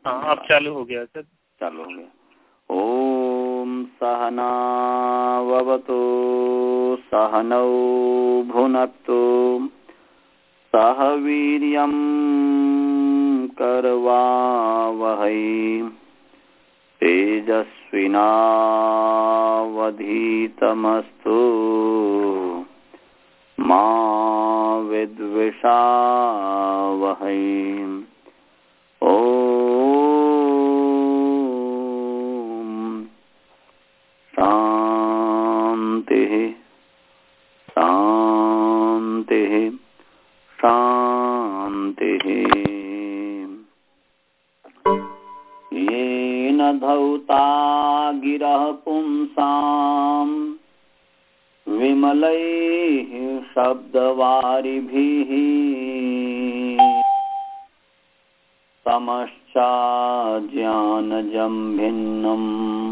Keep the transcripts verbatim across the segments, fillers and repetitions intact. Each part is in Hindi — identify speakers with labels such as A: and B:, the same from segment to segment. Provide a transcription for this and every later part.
A: हाँ अब चालू हो गया सर।
B: चालू हो गया। ओम सहना ववतु सहनौ भुनक्तु सह वीर्यं करवावहै तेजस्विनावधीतमस्तु मा विद्विषावहै। शांति शांति शांति। येन धौता गिरः पुंसाम् विमलैः शब्दवारिभिः तमश्चाज्ञानजं भिन्नम्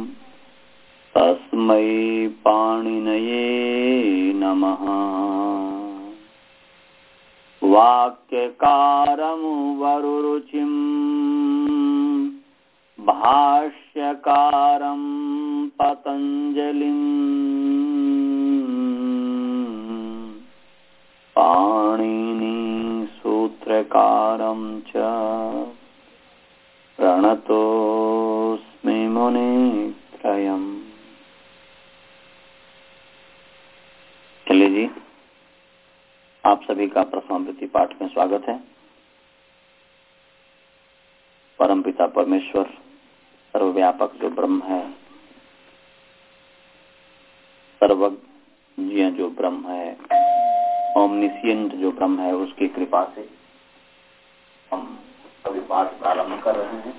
B: तस्मै पाणिनये नमः। वाक्यकारं वरुरुचिं भाष्यकारं पतञ्जलिं पाणिनि सूत्रकारं च प्रणतोऽस्मि मुनित्रयम्। चलिए जी, आप सभी का प्रथमावृत्ति पाठ में स्वागत है। परमपिता परमेश्वर सर्वव्यापक जो ब्रह्म है, सर्वज्ञ जो ब्रह्म है, ओमनिशिएंट जो ब्रह्म है, उसकी कृपा से हम अभी पाठ प्रारंभ कर रहे हैं।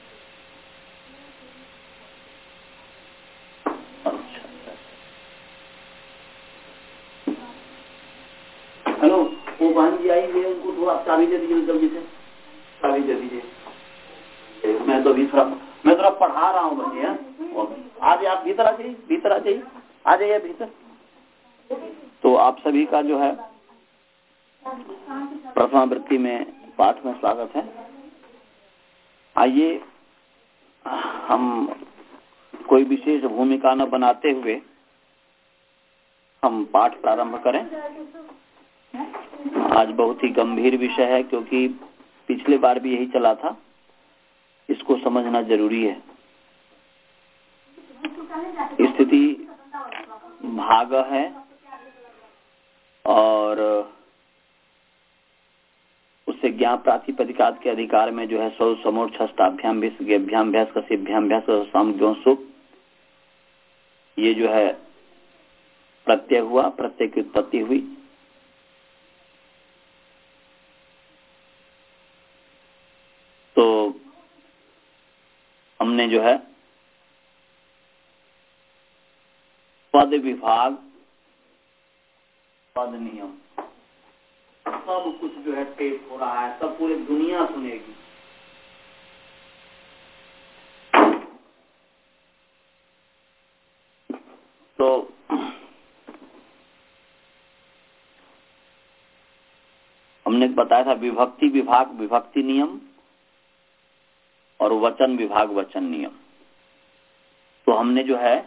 B: हेलो, वो बहन जी आई है, उनको थोड़ा चाबी दे दीजिए, जल्दी से चाबी दे दीजिए। मैं तो भी थोड़ा मैं थोड़ा पढ़ा रहा हूँ बच्चे। आज आप भीतर आ जाइए, भीतर आ जाइए, आ जाइए भीतर। तो आप सभी का जो है प्रथमावृत्ति में पाठ में स्वागत है। आइए हम कोई विशेष भूमिका न बनाते हुए हम पाठ प्रारंभ करें। आज बहुत ही गंभीर विषय है, क्योंकि पिछले बार भी यही चला था। इसको समझना जरूरी है। स्थिति भाग है और उससे ज्ञान प्रातिपदिकात के अधिकार में जो है सौ समोर छष्टाभ्याम भ्याम भ्यास कसिभ्याम भ्यास सामग्यों सुख, ये जो है प्रत्यय हुआ, प्रत्यय की उत्पत्ति हुई। तो हमने जो है पद विभाग, पद नियम, सब कुछ जो है टेप हो रहा है, सब पूरी दुनिया सुनेगी। तो हमने बताया था विभक्ति विभाग विभक्ति नियम और वचन विभाग वचन नियम। तो हमने जो है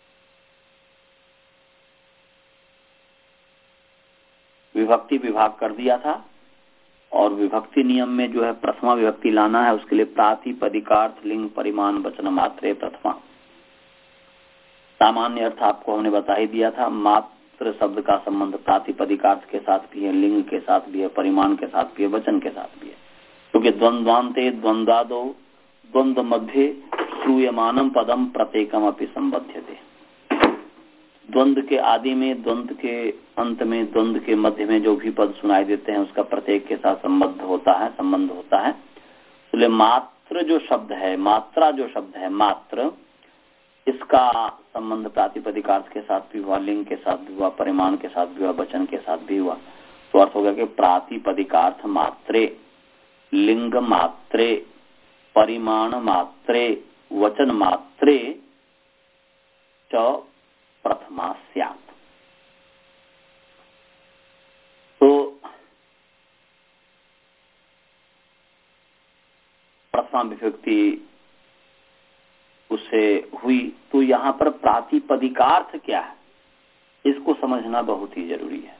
B: विभक्ति विभाग कर दिया था, और विभक्ति नियम में जो है प्रथमा विभक्ति लाना है। उसके लिए प्रातिपदिकार्थ लिंग परिमाण वचन मात्रे प्रथमा। सामान्य अर्थ आपको हमने बता ही दिया था। मात्र शब्द का संबंध प्रातिपदिकार्थ के साथ भी है, लिंग के साथ भी है, परिमाण के साथ भी है, वचन के साथ भी है। क्योंकि द्वंद्वान्ते द्वंद्वादो द्वंद्व मध्य श्रूयमानम पदम प्रत्येकम अपि संबध्यते। द्वंद्व के आदि में, द्वंद्व के अंत में, द्वंद्व के मध्य में जो भी पद सुनाई देते हैं उसका प्रत्येक के साथ संबद्ध होता है, संबंध होता है। इसलिए मात्र जो शब्द है, मात्रा जो शब्द है, मात्र, इसका संबंध प्रातिपदिकार्थ के साथ भी हुआ, लिंग के साथ भी हुआ, परिमाण के साथ भी हुआ, वचन के साथ भी हुआ। तो अर्थ हो गया कि प्रातिपदिकार्थ मात्रे, लिंग मात्रे, परिमाण मात्रे, वचन मात्रे च प्रथमा स्यात्। तो प्रथमा विभक्ति उससे हुई, तो यहाँ पर प्रातिपदिकार्थ क्या है इसको समझना बहुत ही जरूरी है।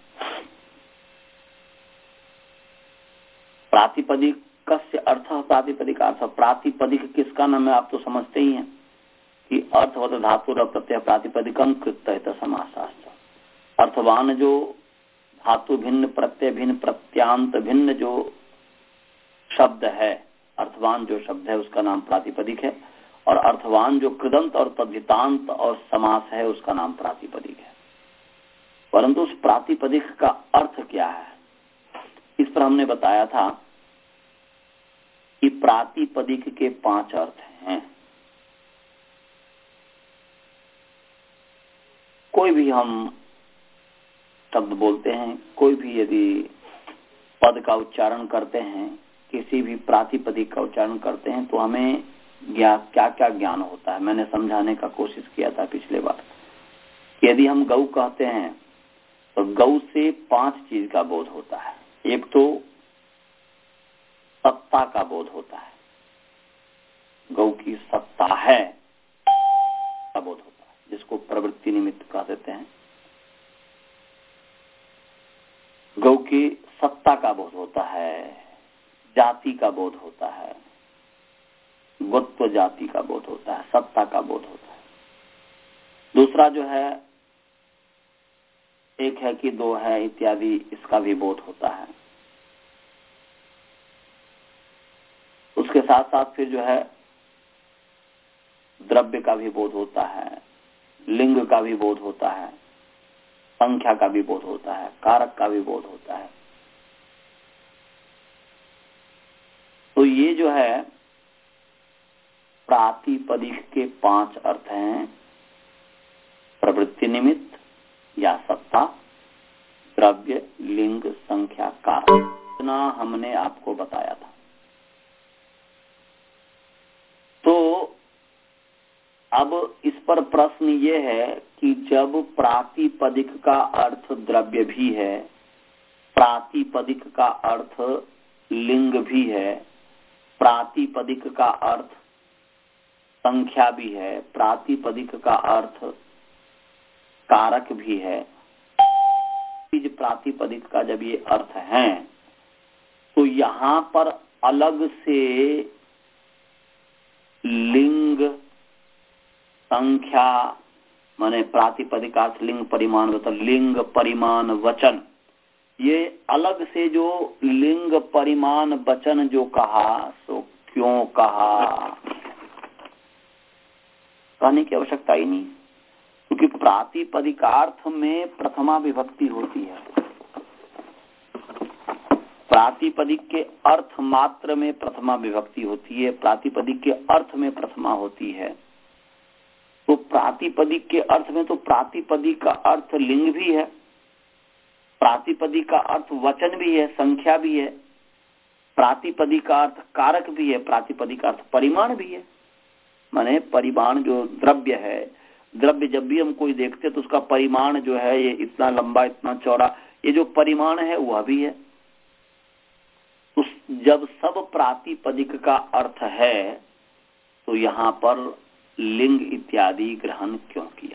B: प्रातिपदिक कस्य अर्थ प्रातिपदिकार्थ, प्रातिपदिक किसका नाम है आप तो समझते ही हैं कि अर्थवत धातु प्रत्यय प्रातिपदिकम कृत समासास्त्र। अर्थवान जो धातु भिन्न प्रत्यय भिन्न प्रत्यांत भिन्न जो शब्द है, अर्थवान जो शब्द है उसका नाम प्रातिपदिक है, और अर्थवान जो कृदंत और तद्धितांत और समास है उसका नाम प्रातिपदिक है। परंतु उस प्रातिपदिक का अर्थ क्या है इस पर हमने बताया था कि प्रातिपदिक के पांच अर्थ हैं। कोई भी हम शब्द बोलते हैं, कोई भी यदि पद का उच्चारण करते हैं, किसी भी प्रातिपदिक का उच्चारण करते हैं तो हमें क्या क्या क्या ज्ञान होता है। मैंने समझाने का कोशिश किया था पिछले बार। यदि हम गौ कहते हैं तो गौ से पांच चीज का बोध होता है। एक तो सत्ता का बोध होता है, गौ की सत्ता है का बोध होता है, जिसको प्रवृत्ति निमित्त कह देते हैं। गौ की सत्ता का बोध होता है, जाति का बोध होता है, गोत्व जाति का बोध होता है, सत्ता का बोध होता है। दूसरा जो है एक है कि दो है इत्यादि, इसका भी बोध होता है। उसके साथ साथ फिर जो है द्रव्य का भी बोध होता है, लिंग का भी बोध होता है, संख्या का भी बोध होता है, कारक का भी बोध होता है। तो ये जो है प्रातिपदिक के पांच अर्थ हैं, प्रवृत्ति निमित्त या सत्ता, द्रव्य, लिंग, संख्या, कारक। इतना हमने आपको बताया था। तो अब इस पर प्रश्न ये है कि जब प्रातिपदिक का अर्थ द्रव्य भी है, प्रातिपदिक का अर्थ लिंग भी है, प्रातिपदिक का अर्थ संख्या भी है, प्रातिपदिक का अर्थ कारक भी है, प्रातिपदिक का जब ये अर्थ है तो यहाँ पर अलग से लिंग, संख्या, माने प्रातिपदिक अर्थ लिंग परिमाण वचन, लिंग परिमाण वचन, ये अलग से जो लिंग परिमाण वचन जो कहा सो क्यों कहा, कहने की आवश्यकता ही नहीं, क्योंकि प्रातिपदिकार्थ में प्रथमा विभक्ति होती है। प्रातिपदिक के अर्थ मात्र में प्रथमा विभक्ति होती है, प्रातिपदिक के अर्थ में प्रथमा होती है। तो प्रातिपदिक के अर्थ में तो प्रातिपदिक का अर्थ लिंग भी है, प्रातिपदिक का अर्थ वचन भी है, संख्या भी है, प्रातिपदिक का अर्थ कारक भी है, प्रातिपदिक का अर्थ परिमाण भी है। माने परिमाण जो द्रव्य है, द्रव्य जब भी हम कोई देखते तो उसका परिमाण जो है ये इतना लंबा इतना चौड़ा, ये जो परिमाण है वह भी है। तो जब सब प्रातिपदिक का अर्थ है तो यहाँ पर लिंग इत्यादि ग्रहण क्यों किया?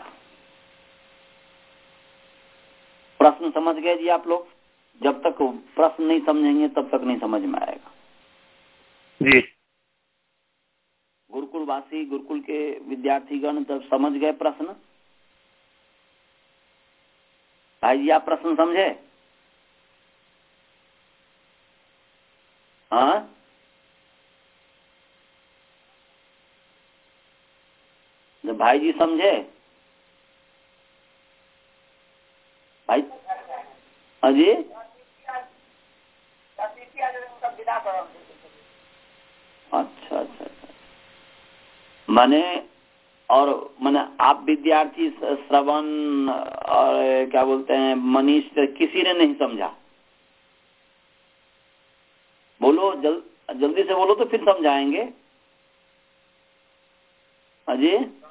B: प्रश्न समझ गए जी आप लोग? जब तक प्रश्न नहीं समझेंगे तब तक नहीं समझ में आएगा
A: जी।
B: गुरुकुलवासी, गुरुकुल के विद्यार्थीगण जब समझ गए प्रश्न, भाई जी आप प्रश्न समझे? हाँ, जब भाई जी समझे, भाई अजी अच्छा अच्छा अच्छा, माने और माने आप विद्यार्थी श्रवण और क्या बोलते हैं मनीष, किसी ने नहीं समझा? बोलो जल, जल्दी से बोलो तो फिर समझाएंगे। अजी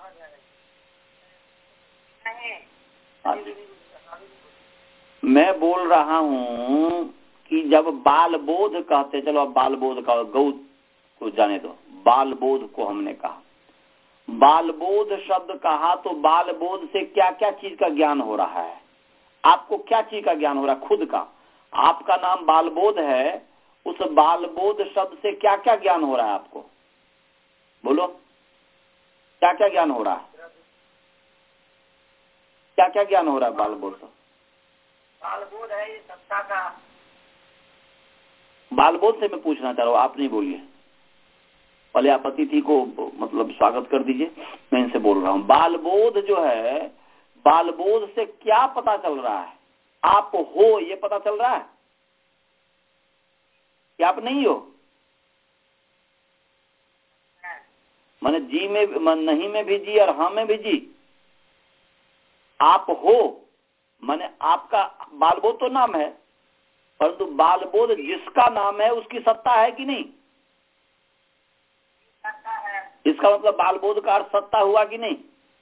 B: मैं बोल रहा हूँ कि जब बाल बोध कहते, चलो अब बाल बोध का गौ को जाने दो, बाल बोध को हमने कहा। बाल बोध शब्द कहा तो बाल बोध से क्या क्या चीज का ज्ञान हो रहा है? आपको क्या चीज का ज्ञान हो रहा है? खुद का। आपका नाम बाल बोध है, उस बाल बोध शब्द से क्या क्या ज्ञान हो रहा है आपको? बोलो, क्या क्या ज्ञान हो रहा है? क्या क्या ज्ञान हो रहा है बाल बोध से?
A: बाल बोध है ये सत्ता का।
B: बाल बोध से मैं पूछना चाह रहा हूँ, आप नहीं बोलिए। पहले आप अतिथि को मतलब स्वागत कर दीजिए, मैं इनसे बोल रहा हूँ। बाल बोध जो है, बाल बोध से क्या पता चल रहा है? आप हो ये पता चल रहा है कि आप नहीं हो? माने जी में मन, नहीं में भी जी और हाँ में भी जी। आप हो माने आपका बालबोध तो नाम है, परंतु बालबोध जिसका नाम है उसकी सत्ता है कि नहीं?
A: सत्ता है।
B: इसका मतलब बालबोध का अर्थ सत्ता हुआ कि नहीं?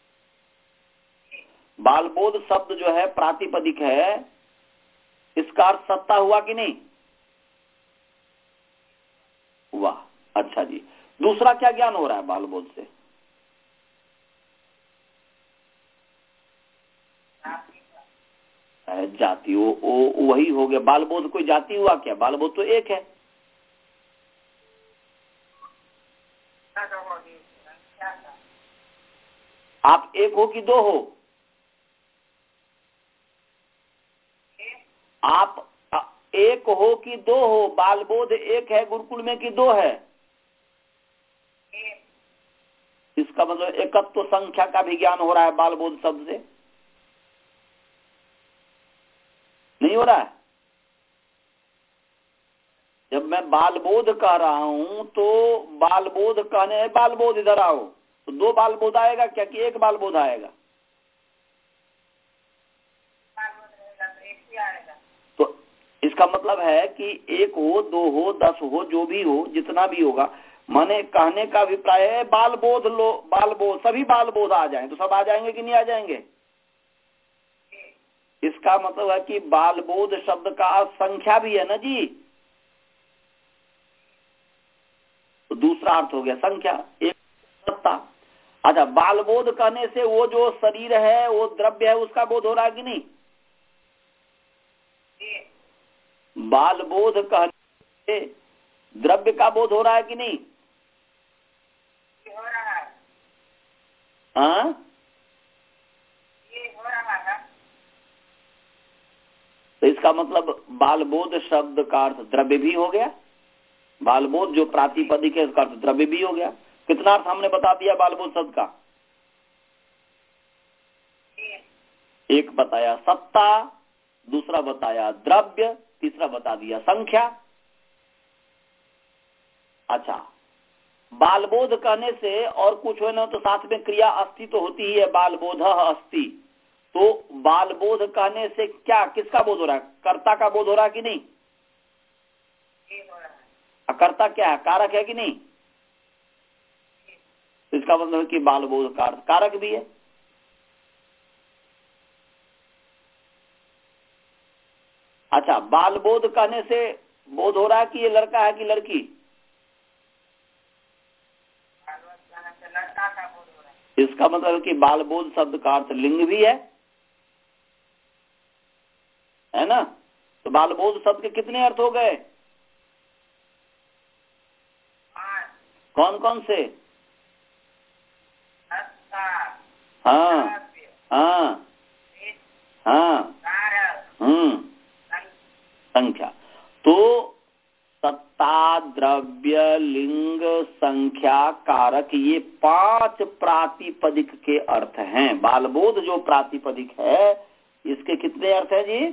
B: बालबोध शब्द जो है प्रातिपदिक है, इसका अर्थ सत्ता हुआ कि नहीं? हुआ। अच्छा जी, दूसरा क्या ज्ञान हो रहा है बालबोध से? जाति, वो, वो वही हो गया। बालबोध कोई जाति हुआ क्या? बालबोध तो एक है। आप एक हो कि दो हो? आप एक हो कि दो हो? बालबोध एक है गुरुकुल में कि दो है? इसका मतलब एकत्व तो संख्या का भी ज्ञान हो रहा है बालबोध शब्द से, नहीं हो रहा है? जब मैं बालबोध कह रहा हूं तो बालबोध कहने बालबोध इधर आओ, तो दो बालबोध आएगा क्या कि एक बालबोध आएगा? तो इसका मतलब है कि एक हो, दो हो, दस हो, जो भी हो, जितना भी होगा, माने कहने का अभिप्राय है बालबोध लो, बालबोध सभी बालबोध आ जाएं तो सब आ जाएंगे कि नहीं आ जाएंगे? इसका मतलब है कि बालबोध शब्द का संख्या भी है ना जी, तो दूसरा अर्थ हो गया संख्या, एक सत्ता। अच्छा, बालबोध कहने से वो जो शरीर है, वो द्रव्य है, उसका बोध हो रहा है कि नहीं? बालबोध कहने से द्रव्य का बोध हो रहा है कि नहीं?
A: हो रहा है।
B: हाँ,
A: ये हो रहा है।
B: तो इसका मतलब बालबोध शब्द का अर्थ द्रव्य भी हो गया। बालबोध जो प्रातिपदिक है उसका अर्थ द्रव्य भी हो गया। कितना अर्थ हमने बता दिया बालबोध शब्द का? एक बताया सत्ता, दूसरा बताया द्रव्य, तीसरा बता दिया संख्या। अच्छा, बालबोध कहने से और कुछ हो ना तो साथ में क्रिया अस्थि तो होती ही है, बालबोध अस्थि। तो बालबोध कहने से क्या, किसका बोध हो रहा है? कर्ता का बोध हो रहा है कि नहीं? कर्ता क्या है? कारक है कि नहीं? इसका मतलब है कि बालबोध का कारक भी है। अच्छा, बालबोध कहने से बोध हो रहा है कि ये लड़का है कि लड़की?
A: लड़का का बोध हो रहा है।
B: इसका मतलब है कि बालबोध शब्द का अर्थ लिंग भी है, है ना? तो बालबोध शब्द के कितने अर्थ हो गए? कौन कौन से? हाँ हाँ हाँ, हम्म, संख्या। तो सत्ता, द्रव्य, लिंग, संख्या, कारक, ये पांच प्रातिपदिक के अर्थ हैं। बालबोध जो प्रातिपदिक है इसके कितने अर्थ है जी?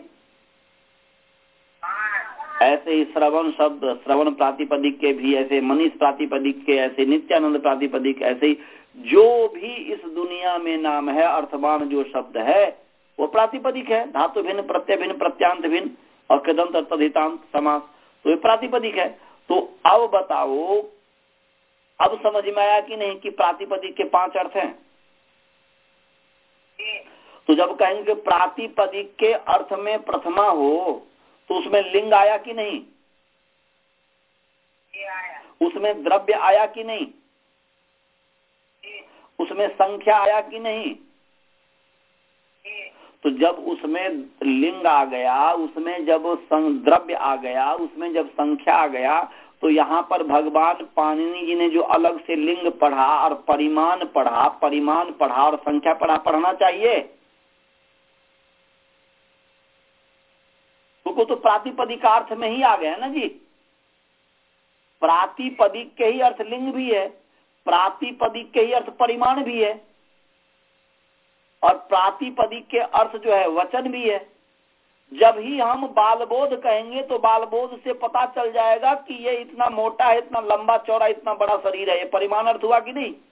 B: ऐसे ही श्रवण शब्द, श्रवण प्रातिपदिक के भी, ऐसे मनीष प्रातिपदिक के, ऐसे नित्यानंद प्रातिपदिक, ऐसे ही जो भी इस दुनिया में नाम है, अर्थवान जो शब्द है वो प्रातिपदिक है। धातु भिन्न, प्रत्यय भिन्न, प्रत्यांत भिन्न और कृदंत तद्धितांत समास, तो ये प्रातिपदिक है। तो अब बताओ, अब समझ में आया कि नहीं कि प्रातिपदिक के पांच अर्थ हैं? तो जब कहेंगे कि प्रातिपदिक के अर्थ में प्रथमा हो तो उसमें लिंग आया कि नहीं?
A: आया।
B: उसमें द्रव्य आया कि नहीं, उसमें संख्या आया कि नहीं। तो जब उसमें लिंग आ गया, उसमें जब द्रव्य आ गया, उसमें जब संख्या आ गया, तो यहाँ पर भगवान पाणिनि जी ने जो अलग से लिंग पढ़ा और परिमाण पढ़ा, परिमाण पढ़ा और संख्या पढ़ा, पढ़ना चाहिए। तो, तो प्रातिपदिक अर्थ में ही आ गया ना जी। प्रातिपदिक के ही अर्थ लिंग भी है, प्रातिपदिक के ही अर्थ परिमाण भी है, और प्रातिपदिक के अर्थ जो है वचन भी है। जब ही हम बालबोध कहेंगे तो बालबोध से पता चल जाएगा कि ये इतना मोटा है, इतना लंबा चौड़ा, इतना बड़ा शरीर है, ये परिमाण अर्थ हुआ कि नहीं।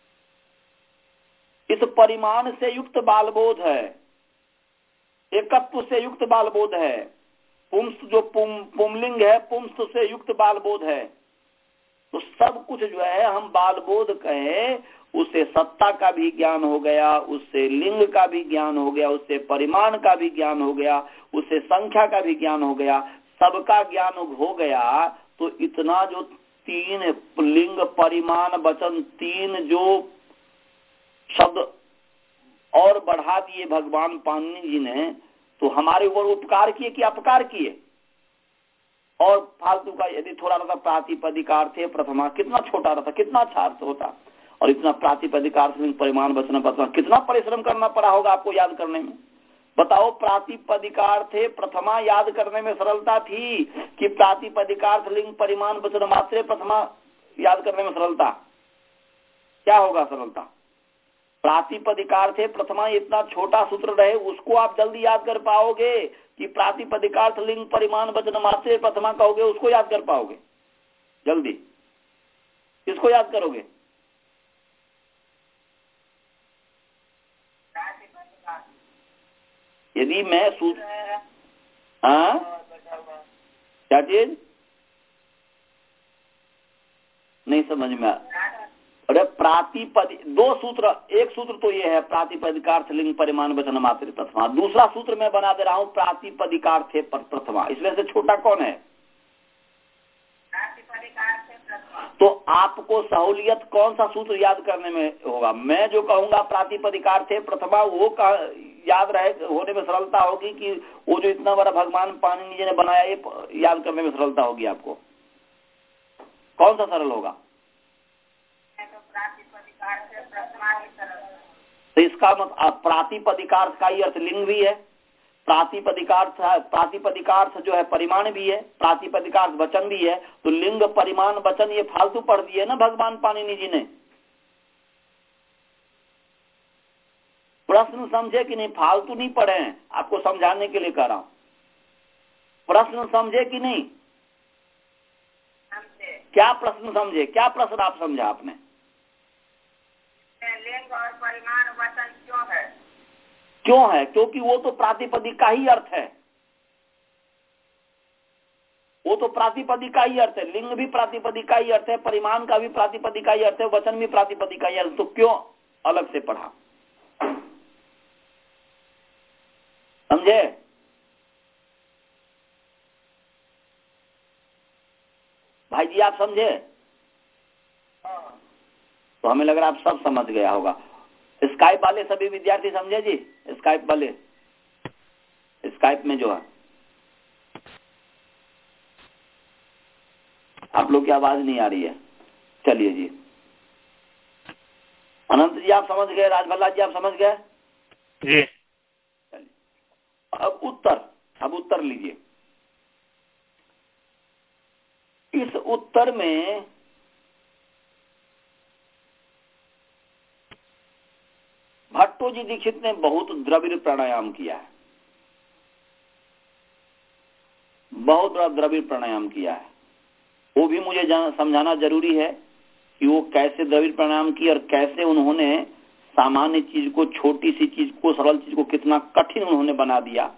B: इस परिमाण से युक्त बालबोध है, एकत्व से युक्त बालबोध है, पुंस जो पुम पुमलिंग है, पुंस से युक्त बालबोध है। तो सब कुछ जो है हम बालबोध कहें, उससे सत्ता का भी ज्ञान हो गया, उससे लिंग का भी ज्ञान हो गया, उससे परिमाण का भी ज्ञान हो गया, उससे संख्या का भी ज्ञान हो गया, सबका ज्ञान हो गया। तो इतना जो तीन लिंग परिमाण वचन, तीन जो शब्द और बढ़ा दिए भगवान पाणिनि जी ने, तो हमारे ऊपर उपकार किए कि अपकार किए। और फालतू का यदि थोड़ा रहता प्रातिपदिकार्थ प्रथमा, कितना छोटा रहता, कितना अच्छा अर्थ होता। और इतना प्रातिपदिकार्थ परिमाण वचन प्रथमा, कितना परिश्रम करना पड़ा होगा आपको याद करने में। बताओ, प्रातिपदिकार्थ प्रथमा याद करने में सरलता थी कि प्रातिपदिकार्थ लिंग परिमाण वचन मात्रे प्रथमा याद करने में सरलता? क्या होगा सरलता? प्रातिपदिकार्थ प्रथमा इतना छोटा सूत्र रहे, उसको आप जल्दी याद कर पाओगे कि प्रातिपदिकार्थ लिंग परिमाण वचन मात्रे प्रथमा कहोगे, उसको याद कर पाओगे जल्दी? किसको याद करोगे? यदि मैं सूत्र, हाँ क्या चीज नहीं समझ में? अरे प्रातिपदिक दो सूत्र, एक सूत्र तो ये है प्रातिपदिकार्थ लिंग परिमाण वचन मात्र प्रथमा, दूसरा सूत्र मैं बना दे रहा हूँ प्रातिपदिकार्थ प्रथमा। इसमें से छोटा कौन है? तो आपको सहूलियत कौन सा सूत्र याद करने में होगा? मैं जो कहूंगा प्रातिपदिकार्थ प्रथमा, वो याद रहे होने में सरलता होगी कि वो जो इतना बड़ा भगवान पाणिनि जी ने बनाया, ये याद करने में सरलता होगी आपको? कौन सा सरल होगा? तो इसका मतलब प्रातिपदिकार्थ का ही अर्थ लिंग भी है, प्रातिपदिकार्थ प्रातिपदिकार्थ जो है परिमाण भी है, प्रातिपदिकार्थ वचन भी है। तो लिंग परिमाण वचन ये फालतू पढ़ दिए ना भगवान पाणिनि जी ने। प्रश्न समझे कि नहीं? फालतू नहीं पढ़े हैं, आपको समझाने के लिए कह रहा हूं। प्रश्न समझे कि नहीं? क्या प्रश्न समझे? क्या प्रश्न आप समझा आपने?
A: लिंग और परिमाण वचन क्यों है?
B: क्यों है? क्योंकि वो तो प्रातिपदिक का ही अर्थ है, वो तो प्रातिपदिक का ही अर्थ है। लिंग भी प्रातिपदिक का ही अर्थ है, परिमाण का भी प्रातिपदिक का ही अर्थ है, वचन भी प्रातिपदिक का ही अर्थ। तो क्यों अलग से पढ़ा? समझे? भाई जी आप समझे? तो हमें लग रहा है आप सब समझ गया होगा। स्काइप वाले सभी विद्यार्थी समझे जी? स्काइप वाले, स्काइप में जो है आप लोग की आवाज नहीं आ रही है। चलिए जी, अनंत जी आप समझ गए, राजभल्ला जी आप समझ गए
C: जी?
B: चलिए अब उत्तर, अब उत्तर लीजिए। इस उत्तर में भट्टो जी दीक्षित ने बहुत द्रविड़ प्राणायाम किया है, बहुत बड़ा द्रविड़ प्राणायाम किया है। वो भी मुझे समझाना जरूरी है कि वो कैसे द्रविड़ प्राणायाम की और कैसे उन्होंने सामान्य चीज को, छोटी सी चीज को, सरल चीज को कितना कठिन उन्होंने बना दिया।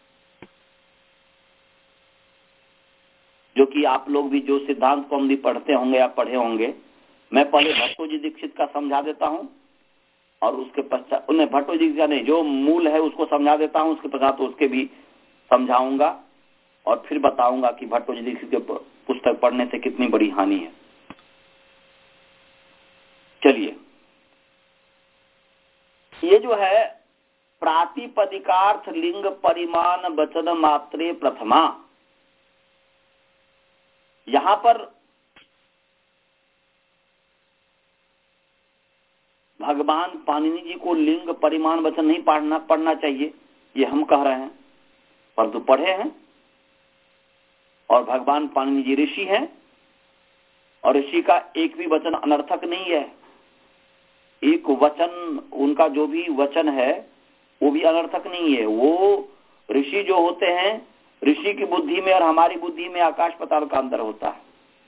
B: जो कि आप लोग भी जो सिद्धांत कौमुदी पढ़ते होंगे या पढ़े होंगे। मैं पहले भट्टो जी दीक्षित का समझा देता हूं और उसके पश्चात उन्हें भट्टो जी का नहीं, जो मूल है उसको समझा देता हूं, उसके पश्चात तो उसके भी समझाऊंगा और फिर बताऊंगा कि भट्टो जी दीक्षित के पुस्तक पढ़ने से कितनी बड़ी हानि है। ये जो है प्रातिपदिकार्थ लिंग परिमाण वचन मात्रे प्रथमा, यहां पर भगवान पाणिनि जी को लिंग परिमाण वचन नहीं पढ़ना पढ़ना चाहिए, ये हम कह रहे हैं, परंतु पढ़े हैं। और भगवान पाणिनि जी ऋषि हैं, और ऋषि का एक भी वचन अनर्थक नहीं है। एक वचन, उनका जो भी वचन है वो भी अनर्थक नहीं है। वो ऋषि जो होते हैं, ऋषि की बुद्धि में और हमारी बुद्धि में आकाश पाताल का अंतर होता है।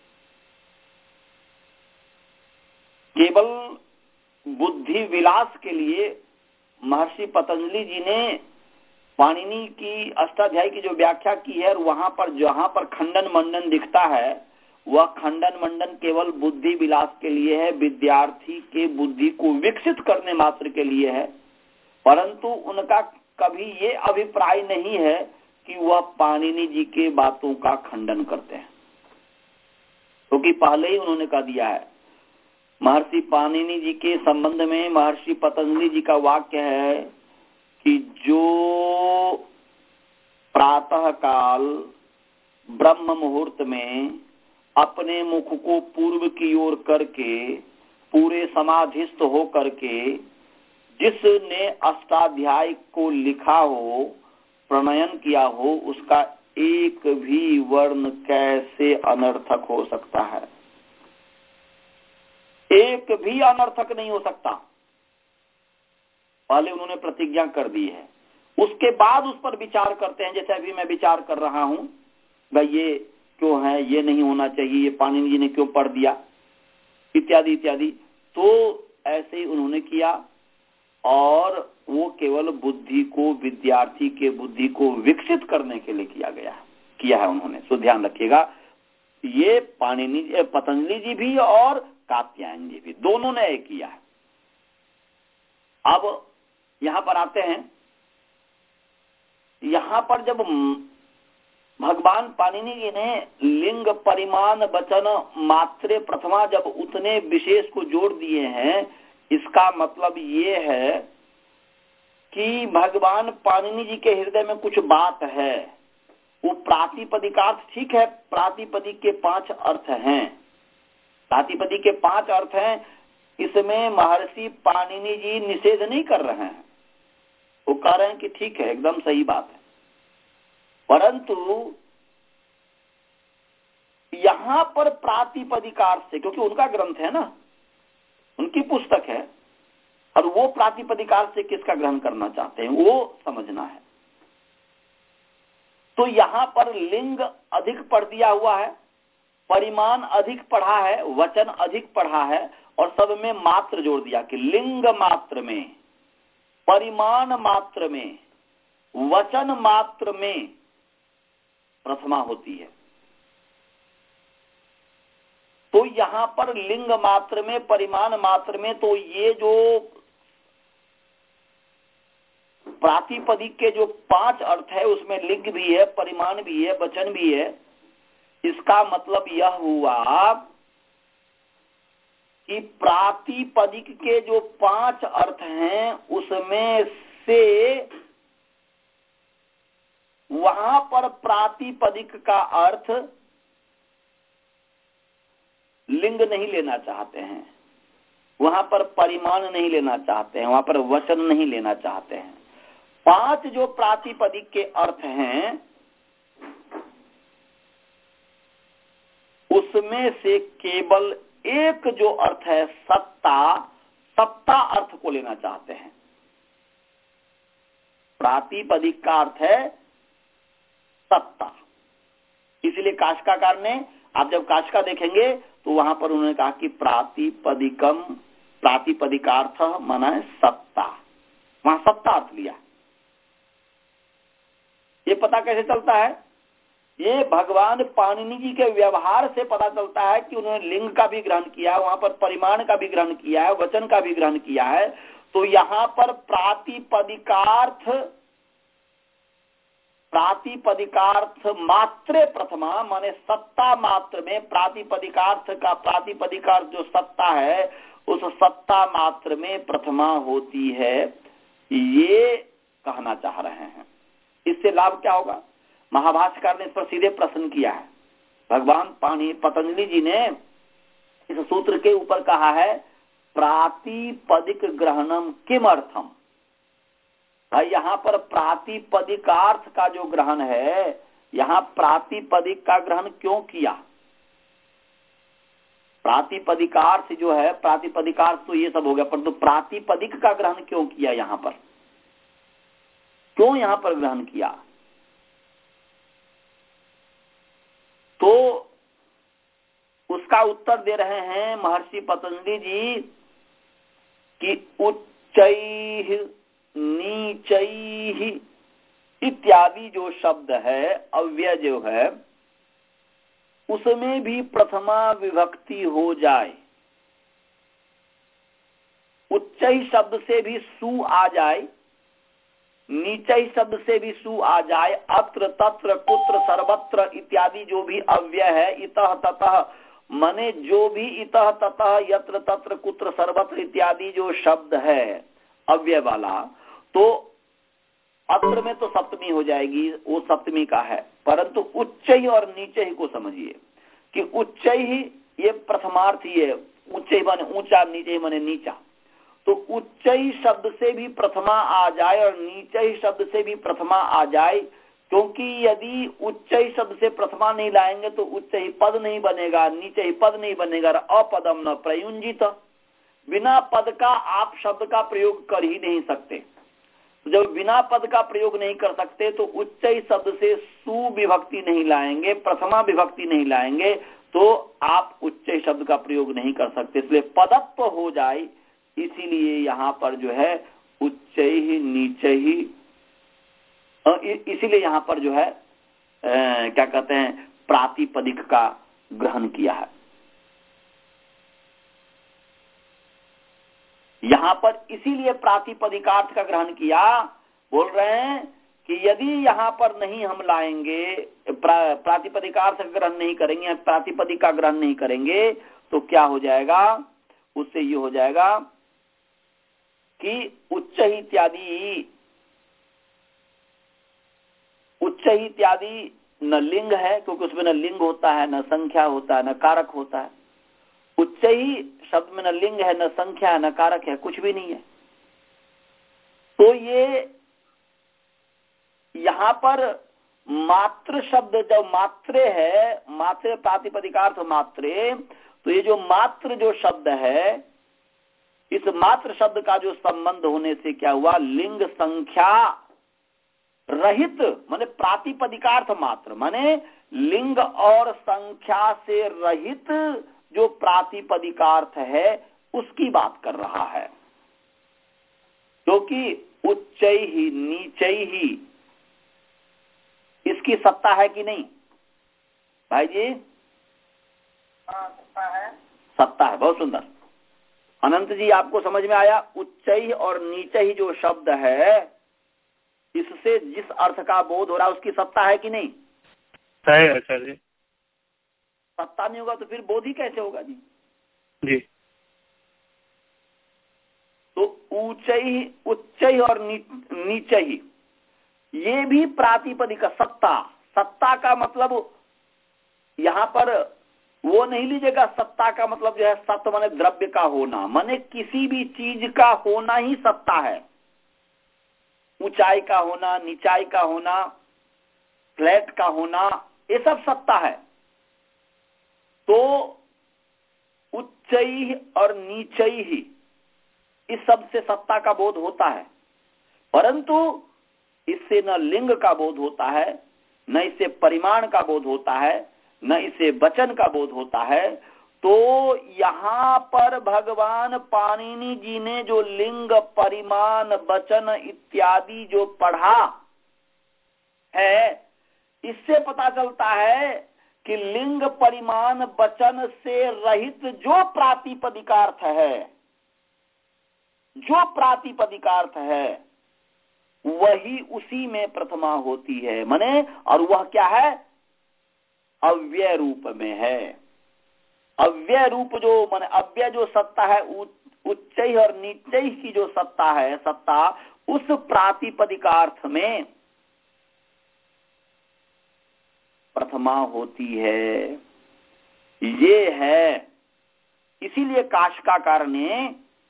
B: केवल बुद्धि विलास के लिए महर्षि पतंजलि जी ने पाणिनि की अष्टाध्यायी की जो व्याख्या की है, वहां पर जहां पर खंडन मंडन दिखता है, वह खंडन मंडन केवल बुद्धि विलास के लिए है, विद्यार्थी के बुद्धि को विकसित करने मात्र के लिए है। परंतु उनका कभी ये अभिप्राय नहीं है कि वह पाणिनि जी के बातों का खंडन करते हैं, क्योंकि तो पहले ही उन्होंने कह दिया है। महर्षि पाणिनि जी के संबंध में महर्षि पतंजलि जी का वाक्य है कि जो प्रातः काल ब्रह्म मुहूर्त में अपने मुख को पूर्व की ओर करके पूरे समाधिस्थ हो करके जिसने अष्टाध्याय को लिखा हो, प्रणयन किया हो, उसका एक भी वर्ण कैसे अनर्थक हो सकता है? एक भी अनर्थक नहीं हो सकता। पहले उन्होंने प्रतिज्ञा कर दी है, उसके बाद उस पर विचार करते हैं। जैसे अभी मैं विचार कर रहा हूं, भाई ये क्यों है, ये नहीं होना चाहिए, ये पाणिनि जी ने क्यों पढ़ दिया, इत्यादि इत्यादि। तो ऐसे ही उन्होंने किया, और वो केवल बुद्धि को, विद्यार्थी के बुद्धि को विकसित करने के लिए किया गया किया है उन्होंने। तो ध्यान रखिएगा, ये पाणिनि पतंजलि जी भी और कात्यायन जी भी, दोनों ने एक किया है। अब यहां पर आते हैं, यहां पर जब भगवान पाणिनि जी ने लिंग परिमाण वचन मात्रे प्रथमा जब उतने विशेष को जोड़ दिए हैं, इसका मतलब ये है कि भगवान पाणिनि जी के हृदय में कुछ बात है। वो प्रातिपदिकार्थ, ठीक है, प्रातिपदिक के पांच अर्थ हैं, प्रातिपदिक के पांच अर्थ हैं, इसमें महर्षि पाणिनि जी निषेध नहीं कर रहे हैं। वो कह रहे हैं कि ठीक है, एकदम सही बात है। परंतु यहां पर प्रातिपदिकार्थ से, क्योंकि उनका ग्रंथ है ना, उनकी पुस्तक है, और वो प्रातिपदिकार्थ से किसका ग्रहण करना चाहते हैं वो समझना है। तो यहां पर लिंग अधिक पढ़ दिया हुआ है, परिमाण अधिक पढ़ा है, वचन अधिक पढ़ा है, और सब में मात्र जोड़ दिया कि लिंग मात्र में, परिमाण मात्र में, वचन मात्र में प्रथमा होती है। तो यहां पर लिंग मात्र में, परिमाण मात्र में, तो ये जो प्रातिपदिक के जो पांच अर्थ है उसमें लिंग भी है, परिमाण भी है, वचन भी है। इसका मतलब यह हुआ कि प्रातिपदिक के जो पांच अर्थ हैं उसमें से वहां पर प्रातिपदिक का अर्थ लिंग नहीं लेना चाहते हैं, वहां पर परिमाण नहीं लेना चाहते हैं, वहां पर वचन नहीं लेना चाहते हैं। पांच जो प्रातिपदिक के अर्थ हैं उसमें से केवल एक जो अर्थ है सत्ता, सत्ता अर्थ को लेना चाहते हैं। प्रातिपदिक का अर्थ है सत्ता। इसलिए काशिकाकार ने, आप जब काशिका देखेंगे तो वहां पर उन्होंने कहा कि प्रातिपदिकम, प्रातिपदिकार्थ माना है सत्ता, वहां सत्ता अर्थ लिया। ये पता कैसे चलता है? ये भगवान पाणिनि जी के व्यवहार से पता चलता है कि उन्होंने लिंग का भी ग्रहण किया, वहां पर परिमाण का भी ग्रहण किया है, वचन का भी ग्रहण किया है। तो यहां पर प्रातिपदिकार्थ, प्रातिपदिकार्थ मात्रे प्रथमा माने सत्ता मात्र में, प्रातिपदिकार्थ का प्रातिपदिकार्थ जो सत्ता है उस सत्ता मात्र में प्रथमा होती है। ये कहना चाह रहे हैं। इससे लाभ क्या होगा? महाभाष्यकार ने इस पर सीधे प्रश्न किया है। भगवान पानी पतंजलि जी ने इस सूत्र के ऊपर कहा है प्रातिपदिक ग्रहणम किम अर्थम। भाई यहाँ पर प्रातिपदिकार्थ का जो ग्रहण है, यहाँ प्रातिपदिक का ग्रहण क्यों किया? प्रातिपदिकार्थ जो है, प्रातिपदिकार्थ तो ये सब हो गया, परंतु तो प्रातिपदिक का ग्रहण क्यों किया? यहाँ पर क्यों यहाँ पर ग्रहण किया? तो उसका उत्तर दे रहे हैं महर्षि पतंजलि जी कि उच्चैः नीचैः इत्यादि जो शब्द है, अव्यय जो है, उसमें भी प्रथमा विभक्ति हो जाए, उच्चैः शब्द से भी सु आ जाए, नीचैः शब्द से भी सु आ जाए, अत्र तत्र कुत्र सर्वत्र इत्यादि जो भी अव्यय है, इतः ततः माने जो भी इतः ततः यत्र तत्र कुत्र सर्वत्र इत्यादि जो शब्द है अव्यय वाला, तो अत्र में तो सप्तमी हो जाएगी, वो सप्तमी का है। परंतु उच्चैः और नीचैः को समझिए कि उच्चैः ये प्रथमार्थ ही है, उच्चैः माने ऊंचा, नीचैः माने नीचा। तो उच्चैः शब्द से भी प्रथमा आ जाए और नीचैः शब्द से भी प्रथमा आ जाए, क्योंकि यदि उच्चैः शब्द से प्रथमा नहीं लाएंगे तो उच्चैः पद नहीं बनेगा, नीचैः पद नहीं बनेगा, अपदम न प्रयुंजित। बिना पद का आप शब्द का प्रयोग कर ही नहीं सकते। जब बिना पद का प्रयोग नहीं कर सकते तो उच्चैः शब्द से सु विभक्ति नहीं लाएंगे, प्रथमा विभक्ति नहीं लाएंगे, तो आप उच्चैः शब्द का प्रयोग नहीं कर सकते। इसलिए पदत्व हो जाए, इसीलिए यहाँ पर जो है उच्चैः नीचैः, इसीलिए यहाँ पर जो है आ, क्या कहते हैं प्रातिपदिक का ग्रहण किया है। यहाँ पर इसीलिए प्रातिपदिकार्थ का ग्रहण किया, बोल रहे हैं कि यदि यहाँ पर नहीं हम लाएंगे, प्रा, प्रातिपदिकार्थ का ग्रहण नहीं करेंगे, प्रातिपदिक का ग्रहण नहीं करेंगे, तो क्या हो जाएगा? उससे ये हो जाएगा कि उच्च इत्यादि, उच्च इत्यादि न लिंग है, क्योंकि उसमें न लिंग होता है, न संख्या होता है, न कारक होता है। उच्च ही शब्द में न लिंग है, न संख्या है, न कारक है, कुछ भी नहीं है। तो ये यहाँ पर मात्र शब्द जब मात्रे है, मात्रे प्रातिपदिकार्थ मात्रे, तो ये जो मात्र जो शब्द है, इस मात्र शब्द का जो संबंध होने से क्या हुआ? लिंग संख्या रहित, माने प्रातिपदिकार्थ मात्र, माने लिंग और संख्या से रहित जो प्रातिपदिकार्थ है उसकी बात कर रहा है। क्योंकि उच्चैः नीचैः इसकी सत्ता है कि नहीं भाई जी?
A: सत्ता है,
B: सत्ता है। बहुत सुंदर। अनंत जी, आपको समझ में आया? उच्चैः और नीचैः जो शब्द है, इससे जिस अर्थ का बोध हो रहा है उसकी सत्ता है कि नहीं?
C: है आचार्य जी।
B: सत्ता नहीं होगा तो फिर बोध ही कैसे होगा जी?
C: जी।
B: तो ऊंचैः, उच्चैः और नीचैः ये भी प्रातिपदिक सत्ता। सत्ता का मतलब यहाँ पर वो नहीं लीजिएगा, सत्ता का मतलब जो है सत्य माने द्रव्य का होना, माने किसी भी चीज का होना ही सत्ता है। ऊंचाई का होना, नीचाई का होना, फ्लैट का होना, ये सब सत्ता है। तो उच्चैः और नीचैः इस सब से सत्ता का बोध होता है, परंतु इससे न लिंग का बोध होता है, न इससे परिमाण का बोध होता है, न इससे वचन का बोध होता है। तो यहाँ पर भगवान पाणिनि जी ने जो लिंग, परिमाण, वचन इत्यादि जो पढ़ा है, इससे पता चलता है कि लिंग, परिमाण, वचन से रहित जो प्रातिपदिकार्थ है, जो प्रातिपदिकार्थ है वही उसी में प्रथमा होती है। माने, और वह क्या है? अव्यय रूप में है। अव्यय रूप जो माने अव्यय जो सत्ता है, उच्च और नीच की जो सत्ता है, सत्ता उस प्रातिपदिकार्थ में प्रथमा होती है। ये है, इसीलिए काशिकाकार ने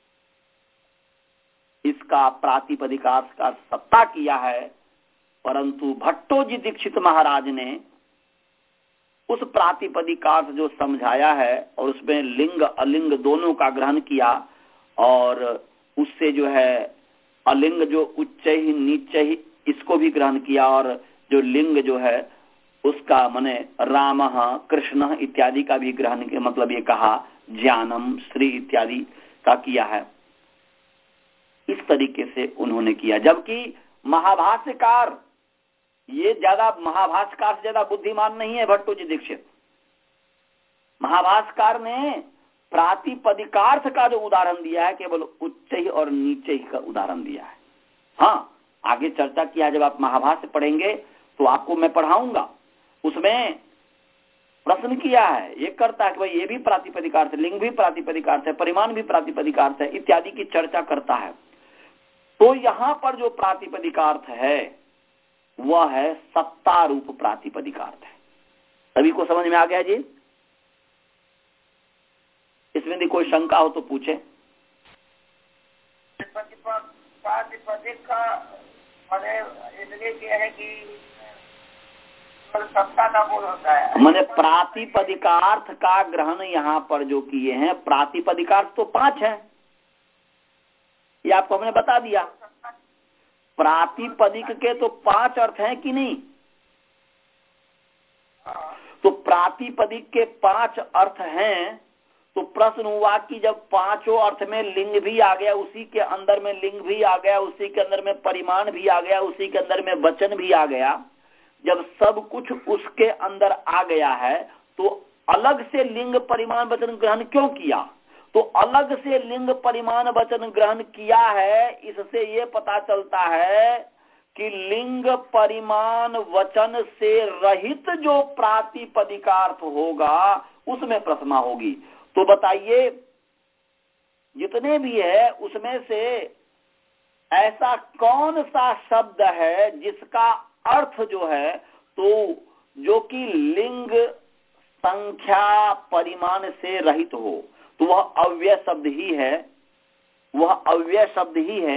B: इसका प्रातिपदिकार्थ का सत्ता किया है, परंतु भट्टोजी दीक्षित महाराज ने उस प्रातिपदिकार्थ जो समझाया है और उसमें लिंग अलिंग दोनों का ग्रहण किया और उससे जो है अलिंग जो उच्च ही नीच ही इसको भी ग्रहण किया और जो लिंग जो है उसका माने राम कृष्ण इत्यादि का भी ग्रहण के मतलब ये कहा ज्ञानम श्री इत्यादि का किया है। इस तरीके से उन्होंने किया, जबकि महाभाष्यकार ये ज्यादा महाभाष्यकार से ज्यादा बुद्धिमान नहीं है भट्टोजी दीक्षित। महाभाष्यकार ने प्रातिपदिकार्थ का जो उदाहरण दिया है केवल उच्च ही और नीचे ही का उदाहरण दिया है। हाँ, आगे चर्चा किया, जब आप महाभाष्य पढ़ेंगे तो आपको मैं पढ़ाऊंगा, उसमें प्रश्न किया है, ये करता है कि भाई ये भी प्रातिपदिकार्थ है, लिंग भी प्रातिपदिकार्थ है, परिमाण भी प्रातिपदिकार्थ है इत्यादि की चर्चा करता है। तो यहां पर जो प्रातिपदिकार्थ है वह है सत्ता रूप प्रातिपदिकार्थ है। सभी को समझ में आ गया जी? इसमें भी कोई शंका हो तो पूछे।
A: प्रातिपदिक का मैंने इसलिए किया है कि सत्ता का बोध होता है,
B: मैंने प्रातिपदिकार्थ का ग्रहण यहाँ पर जो किए हैं, प्रातिपदिकार्थ तो पांच है, ये आपको हमने बता दिया। प्रातिपदिक के तो पांच अर्थ हैं कि नहीं? तो प्रातिपदिक के पांच अर्थ हैं, तो प्रश्न हुआ कि जब पांचों अर्थ में लिंग भी आ गया, उसी के अंदर में लिंग भी आ गया, उसी के अंदर में परिमाण भी आ गया, उसी के अंदर में वचन भी आ गया, जब सब कुछ उसके अंदर आ गया है तो अलग से लिंग परिमाण वचन ग्रहण क्यों किया? तो अलग से लिंग परिमाण वचन ग्रहण किया है, इससे ये पता चलता है कि लिंग परिमाण वचन से रहित जो प्रातिपदिकार्थ होगा उसमें प्रथमा होगी। तो बताइए, जितने भी है उसमें से ऐसा कौन सा शब्द है जिसका अर्थ जो है तो जो कि लिंग संख्या परिमाण से रहित हो? तो वह अव्यय शब्द ही है, वह अव्यय शब्द ही है।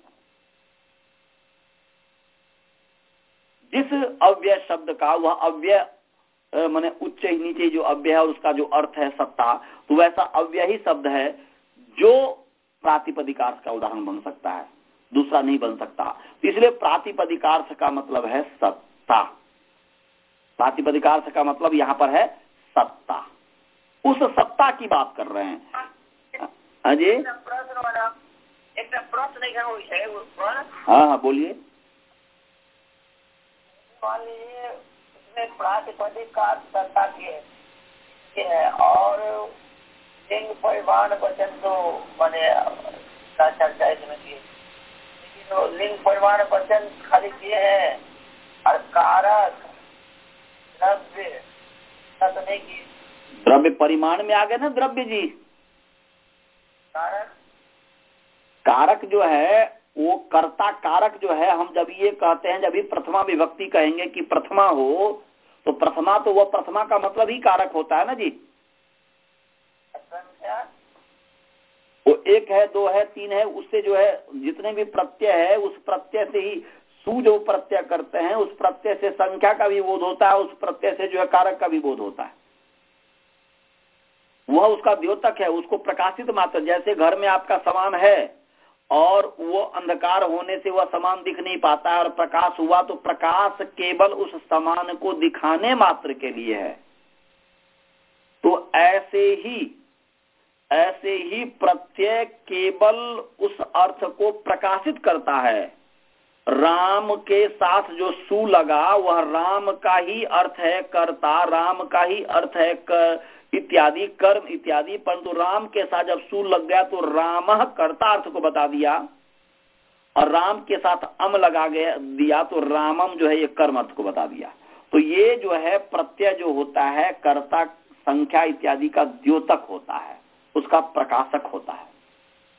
B: जिस अव्यय शब्द का वह अव्यय माने उच्च नीचे जो अव्यय है उसका जो अर्थ है सत्ता, तो वैसा अव्यय ही शब्द है जो प्रातिपदिकार्थ का उदाहरण बन सकता है, दूसरा नहीं बन सकता। इसलिए प्रातिपदिकार्थ का मतलब है सत्ता। प्रातिपदिकार्थ का मतलब यहाँ पर है सत्ता, उस सत्ता की बात कर रहे हैं। हाँ जी,
A: एक प्रश्न है।
B: हाँ हाँ बोलिए।
A: मान लीजिए उसमें प्रातिपदिकार्थ सत्ता की है और लिंग परिमाण वचन तो बने चर्चा इसमें की, तो लिंग परिमाण वचन खाली किए हैं और कारक द्रव्य नहीं की।
B: द्रव्य परिमाण में आ गए ना द्रव्य जी।
A: कारक
B: कारक जो है वो कर्ता कारक जो है, हम जब ये कहते हैं, जब भी प्रथमा विभक्ति कहेंगे कि प्रथमा हो, तो प्रथमा तो वह प्रथमा का मतलब ही कारक होता है ना जी। वो एक है, दो है, तीन है, उससे जो है जितने भी प्रत्यय है उस प्रत्यय से ही सु जो प्रत्यय करते हैं उस प्रत्यय से संख्या का भी बोध होता है, उस प्रत्यय से जो है कारक का भी बोध होता है। वह उसका द्योतक है, उसको प्रकाशित मात्र, जैसे घर में आपका सामान है और वो अंधकार होने से वह सामान दिख नहीं पाता है और प्रकाश हुआ तो प्रकाश केवल उस सामान को दिखाने मात्र के लिए है। तो ऐसे ही ऐसे ही प्रत्यय केवल उस अर्थ को प्रकाशित करता है। राम के साथ जो सु लगा वह राम का ही अर्थ है कर्ता, राम का ही अर्थ है कर, इत्यादि कर्म इत्यादि, परंतु राम के साथ जब सु लग गया तो राम कर्ता अर्थ को बता दिया और राम के साथ अम लगा गया दिया तो रामम जो है ये कर्म अर्थ को बता दिया। तो ये जो है प्रत्यय जो होता है कर्ता संख्या इत्यादि का द्योतक होता है, उसका प्रकाशक होता है।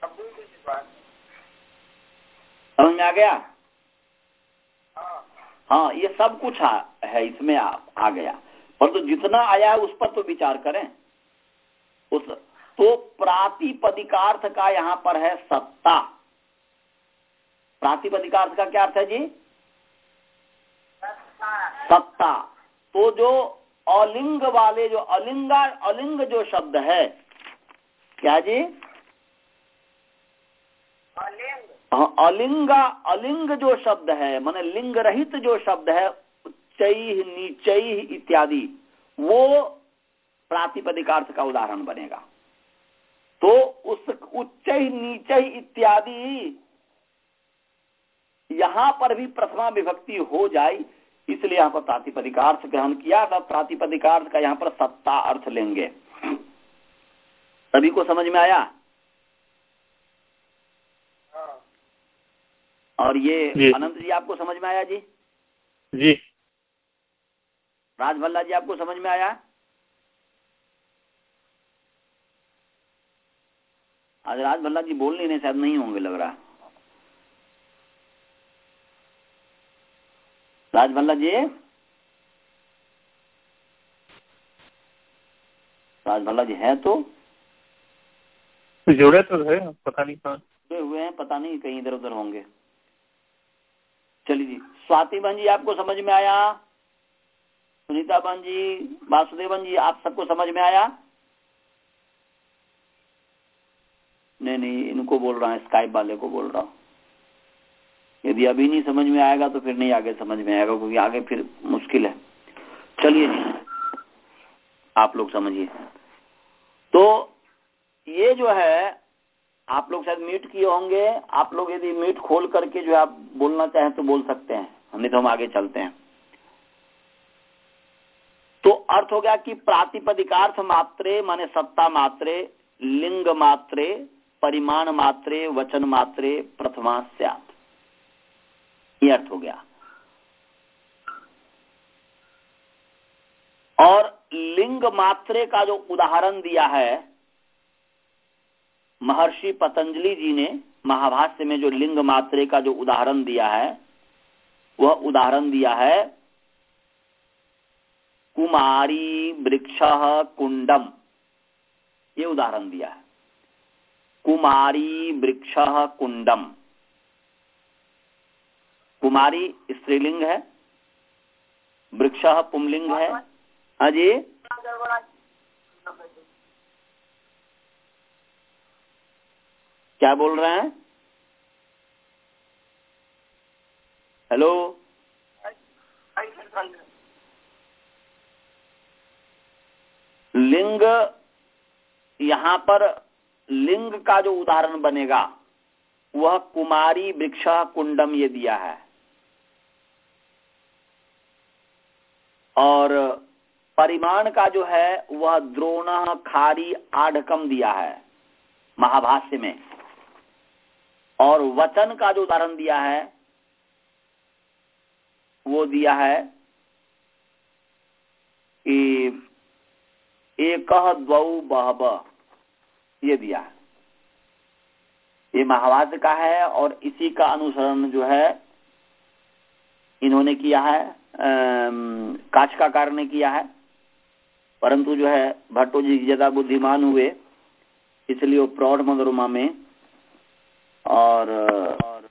B: समझ में आ गया?
A: हाँ
B: हाँ, ये सब कुछ आ, है इसमें आ, आ गया, पर तो जितना आया है उस पर तो विचार करें। उस तो प्रातिपदिकार्थ का यहाँ पर है सत्ता। प्रातिपदिकार्थ का क्या अर्थ है जी? सत्ता। तो जो अलिंग वाले जो अलिंगा अलिंग जो शब्द है, क्या जी? हाँ, अलिंगा अलिंग जो शब्द है, माने लिंग रहित जो शब्द है, उच्चैः नीचैः इत्यादि, वो प्रातिपदिकार्थ का उदाहरण बनेगा। तो उस उच्चैः नीचैः इत्यादि यहां पर भी प्रथमा विभक्ति हो जाए, इसलिए यहां पर प्रातिपदिकार्थ ग्रहण किया था। प्रातिपदिकार्थ का यहां पर सत्ता अर्थ लेंगे। सभी को समझ में आया? और ये अनंत जी आपको समझ में आया जी?
C: जी।
B: राजभल्ला जी आपको समझ में आया? आज राजभल्ला जी बोल नहीं रहे, शायद नहीं होंगे लग रहा। राजभल्ला जी, राजभल्ला जी है तो
C: जुड़े तो है, पता नहीं कहाँ
B: जुड़े हुए हैं, पता नहीं कहीं इधर उधर होंगे। चलिए जी, स्वाति बहन जी आपको समझ में आया? सुनीता बहन जी, वासुदेवन जी, आप सबको समझ में आया? नहीं नहीं, इनको बोल रहा है, स्काइप वाले को बोल रहा हूँ। यदि अभी नहीं समझ में आएगा तो फिर नहीं आगे समझ में आएगा, क्योंकि आगे फिर मुश्किल है। चलिए जी, आप लोग समझिए। तो ये जो है, आप लोग शायद म्यूट किए होंगे। आप लोग यदि म्यूट खोल करके जो आप बोलना चाहें तो बोल सकते हैं, नहीं तो हम आगे चलते हैं। तो अर्थ हो गया कि प्रातिपदिकार्थ मात्रे माने सत्ता मात्रे, लिंग मात्रे, परिमाण मात्रे, वचन मात्रे प्रथमा स्यात्, ये अर्थ हो गया। और लिंग मात्रे का जो उदाहरण दिया है महर्षि पतंजलि जी ने महाभाष्य में, जो लिंग मात्रे का जो उदाहरण दिया है, वह उदाहरण दिया है कुमारी वृक्षः कुंडम, ये उदाहरण दिया है। कुमारी वृक्षः कुंडम। कुमारी स्त्रीलिंग है, वृक्षः पुंलिंग है। हाँ जी, क्या बोल रहे हैं? हेलो, लिंग, यहां पर लिंग का जो उदाहरण बनेगा वह कुमारी वृक्षः कुंडम ये दिया है। और परिमाण का जो है वह द्रोणः खारी आढ़कम दिया है महाभाष्य में। और वचन का जो उदाहरण दिया है वो दिया है कि एकः द्वौ बहवः, ये दिया है। ये महाभाष्य का है और इसी का अनुसरण जो है इन्होंने किया है, काचकाकार ने किया है। परंतु जो है भट्टो जी ज्यादा बुद्धिमान हुए, इसलिए वो प्रौढ़ मनोरमा में और और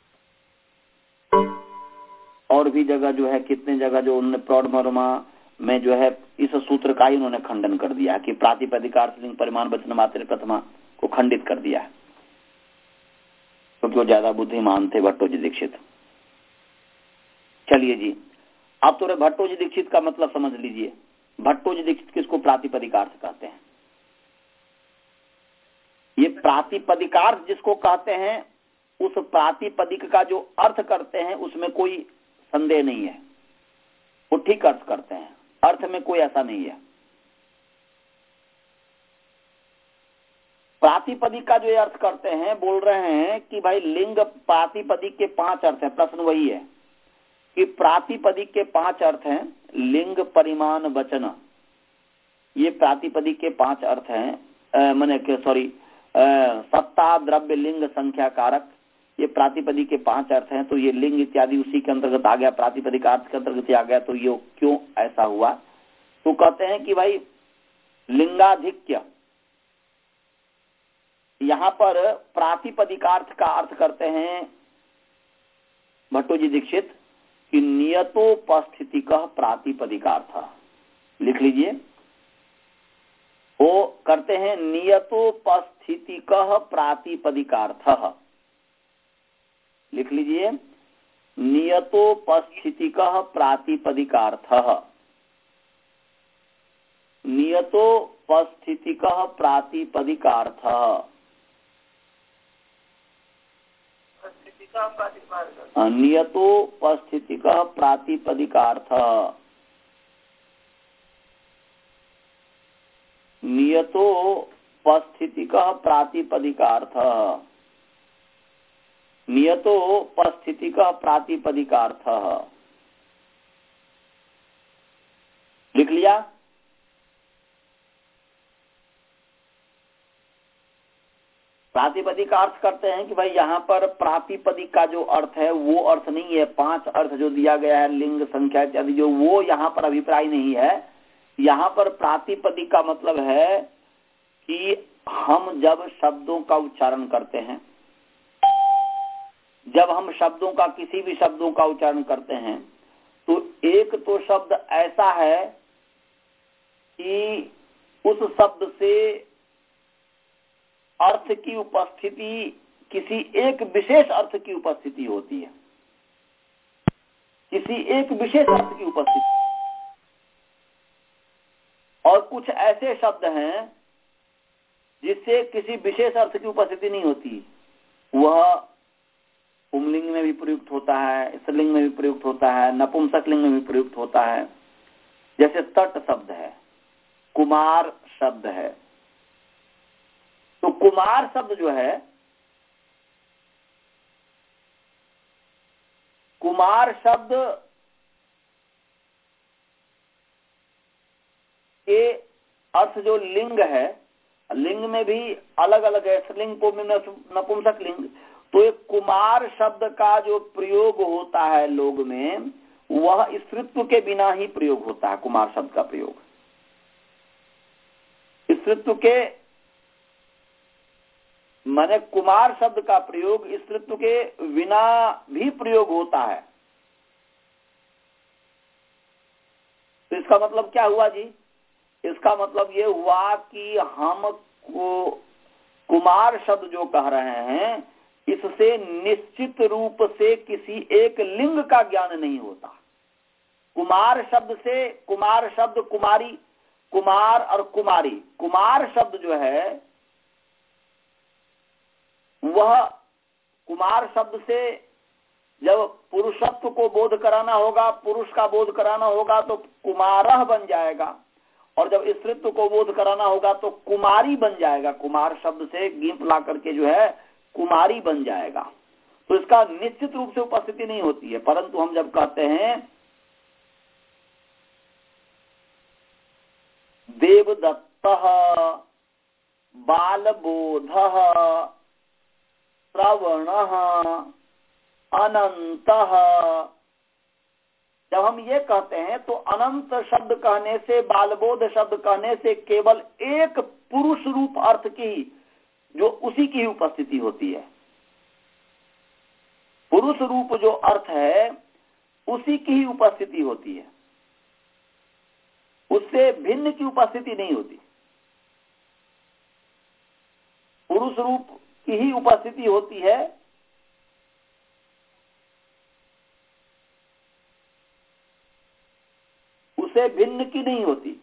B: और भी जगह जो है, कितने जगह जो उन्होंने प्रौढ़ मनोरमा में जो है इस सूत्र का ही उन्होंने खंडन कर दिया कि प्रातिपदिकार्थ लिंग परिमाण वचन मात्रे प्रथमा को खंडित कर दिया है, क्योंकि वो ज्यादा बुद्धिमान थे भट्टो जी दीक्षित। चलिए जी, अब तो भट्टो जी दीक्षित का मतलब समझ लीजिए। भट्टो जी दीक्षित किसको प्रातिपदिकार्थ कहते हैं? ये प्रातिपदिकार्थ जिसको कहते हैं, उस प्रातिपदिक का जो अर्थ करते हैं उसमें कोई संदेह नहीं है, वो ठीक अर्थ करते हैं, अर्थ में कोई ऐसा नहीं है। प्रातिपदिक का जो ये अर्थ करते हैं, बोल रहे हैं कि भाई लिंग प्रातिपदिक के पांच अर्थ है। प्रश्न वही है कि प्रातिपदिक के पांच अर्थ हैं, लिंग परिमाण वचन, ये प्रातिपदिक के पांच अर्थ हैं। मैंने सॉरी सत्ता द्रव्य लिंग संख्या कारक, ये प्रातिपदिक के पांच अर्थ हैं, तो ये लिंग इत्यादि उसी के अंतर्गत आ गया, प्रातिपदिक अर्थ के अंतर्गत आ गया। तो ये क्यों ऐसा हुआ? तो कहते हैं कि भाई लिंगाधिक्य, यहाँ पर प्रातिपदिकार्थ का अर्थ करते हैं भट्टो जी दीक्षित कि नियतोपस्थितिकः प्रातिपदिकार्थ। लिख लीजिए, वो करते हैं नियतोपस्थितिकः प्रातिपदिकार्थः। लिख लीजिए, नियतोपस्थितिकः प्रातिपदिकार्थः। नियतोपस्थितिकः प्रातिपदिकार्थः। नियतोपस्थितिकः प्रातिपदिकार्थः। नियतोपस्थितिकः प्रातिपदिकार्थः। नियतोपस्थितिकः प्रातिपदिकार्थः। लिख लिया? प्रातिपदिक अर्थ करते हैं कि भाई यहाँ पर प्रातिपदिक का जो अर्थ है वो अर्थ नहीं है, पांच अर्थ जो दिया गया है लिंग संख्या इत्यादि, जो वो यहाँ पर अभिप्राय नहीं है। यहाँ पर प्रातिपदिक का मतलब है कि हम जब शब्दों का उच्चारण करते हैं, जब हम शब्दों का किसी भी शब्दों का उच्चारण करते हैं, तो एक तो शब्द ऐसा है कि उस शब्द से अर्थ की उपस्थिति, किसी एक विशेष अर्थ की उपस्थिति होती है, किसी एक विशेष अर्थ की उपस्थिति। और कुछ ऐसे शब्द हैं जिससे किसी विशेष अर्थ की उपस्थिति नहीं होती, वह पुंलिंग में भी प्रयुक्त होता है, स्त्रीलिंग में भी प्रयुक्त होता है, नपुंसक लिंग में भी प्रयुक्त होता है। जैसे तट शब्द है, कुमार शब्द है, तो कुमार शब्द जो है, कुमार शब्द के अर्थ जो लिंग है, लिंग में भी अलग अलग है, स्त्रीलिंग पुंलिंग नपुंसक लिंग। तो एक कुमार शब्द का जो प्रयोग होता है लोग में, वह स्त्रीत्व के बिना ही प्रयोग होता है। कुमार शब्द का प्रयोग स्त्रीत्व के माने कुमार शब्द का प्रयोग स्त्रीत्व के बिना भी प्रयोग होता है। तो इसका मतलब क्या हुआ जी? इसका मतलब ये हुआ कि हम को कुमार शब्द जो कह रहे हैं, इससे निश्चित रूप से किसी एक लिंग का ज्ञान नहीं होता। कुमार शब्द से, कुमार शब्द कुमारी, कुमार और कुमारी, कुमार शब्द जो है वह कुमार शब्द से जब पुरुषत्व को बोध कराना होगा, पुरुष का बोध कराना होगा तो कुमारह बन जाएगा, और जब स्त्रीत्व को बोध कराना होगा तो कुमारी बन जाएगा। कुमार शब्द से गिंप ला करके जो है कुमारी बन जाएगा। तो इसका निश्चित रूप से उपस्थिति नहीं होती है। परंतु हम जब कहते हैं देवदत्तः, बालबोधः, श्रवणः, अनंतः, जब हम ये कहते हैं तो अनंत शब्द कहने से, बालबोध शब्द कहने से केवल एक पुरुष रूप अर्थ की, जो उसी की उपस्थिति होती है। पुरुष रूप जो अर्थ है उसी की ही उपस्थिति होती है, उससे भिन्न की उपस्थिति नहीं होती। पुरुष रूप की ही उपस्थिति होती है, उसे भिन्न की नहीं होती।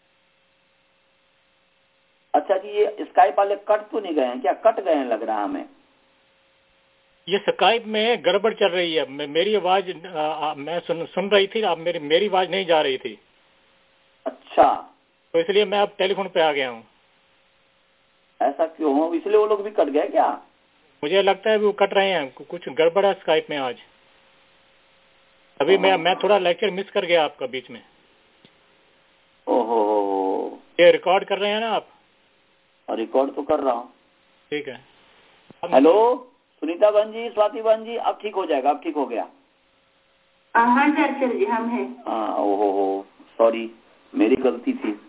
B: अच्छा जी, ये स्काइप वाले कट तो नहीं गए हैं क्या? कट गए हैं लग रहा है हमें।
C: ये स्काइप में गड़बड़ चल रही है। मेरी आवाज मैं सुन सुन रही थी, अब मेरी मेरी आवाज नहीं जा रही थी।
B: अच्छा,
C: तो इसलिए मैं अब टेलीफोन पे आ गया हूँ।
B: ऐसा क्यों हो? इसलिए वो लोग भी कट गए क्या?
C: मुझे लगता है वो कट रहे हैं, कुछ गड़बड़ है स्काइप में आज। अभी मैं मैं थोड़ा लेक्चर मिस कर गया आपका बीच में।
B: ओहो,
C: ये रिकॉर्ड कर रहे हैं ना आप?
B: रिकॉर्ड तो कर रहा हूँ।
C: ठीक है।
B: हेलो सुनीता बहन जी, स्वाति बहन जी, अब ठीक हो जाएगा, अब ठीक हो गया।
D: हाँ सर जी हम हैं।
B: हाँ ओहो हो सॉरी मेरी गलती थी।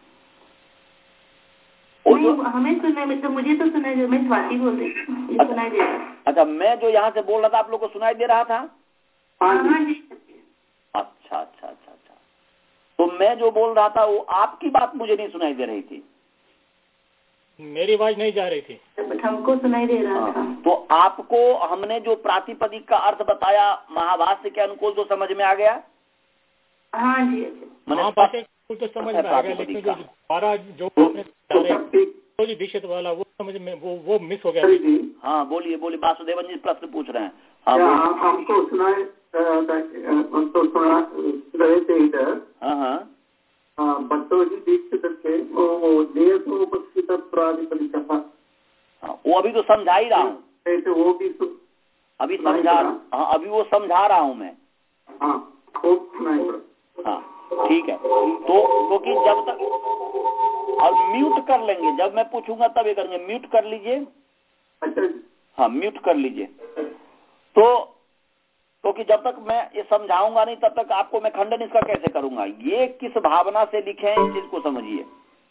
D: नहीं, हमें सुना में तो मुझे तो सुनाई दे, मैं स्वाति बोल रही थी,
B: अच्छा,
D: सुनाई दे रहा।
B: अच्छा मैं जो यहाँ से बोल रहा था आप लोग को सुनाई दे रहा था?
D: हाँ जी।
B: अच्छा अच्छा अच्छा अच्छा तो मैं जो बोल रहा था वो आपकी बात मुझे नहीं सुनाई दे रही थी,
C: मेरी आवाज नहीं जा रही थी,
D: हमको सुनाई दे रहा
B: हाँ,
D: था।
B: तो आपको हमने जो प्रातिपदिक का अर्थ बताया महाभाष्य के अनुकूल तो समझ में आ गया?
D: हाँ जी।
C: हाँ बातें तो समझ में आ गया, लेकिन जो हमारा जो आपने दीक्षित वाला वो समझ में वो वो मिस हो गया।
B: हाँ बोलिए बोलिए, वासुदेवन जी प्रश्न पूछ रहे हैं।
E: हाँ हमको सुना हमको सुना रहे थे इधर।
B: हाँ हाँ
E: हाँ भट्टोजी दीक्षित थे वो देशोपस्थित प्रातिपदिक।
B: हाँ वो अभी तो समझा ही रहा हूँ,
E: तो वो भी
B: अभी समझा, हाँ अभी वो समझा रहा हूँ मैं।
E: हाँ वो सुनाई पड़ा।
B: हाँ ठीक है, तो क्योंकि तो जब तक और म्यूट कर लेंगे, जब मैं पूछूंगा तब ये करेंगे, म्यूट कर लीजिए।
E: अच्छा
B: हाँ म्यूट कर लीजिए। तो क्योंकि तो जब तक मैं ये समझाऊंगा नहीं तब तक आपको मैं खंडन इसका कैसे करूंगा। ये किस भावना से लिखे हैं इस चीज को समझिए।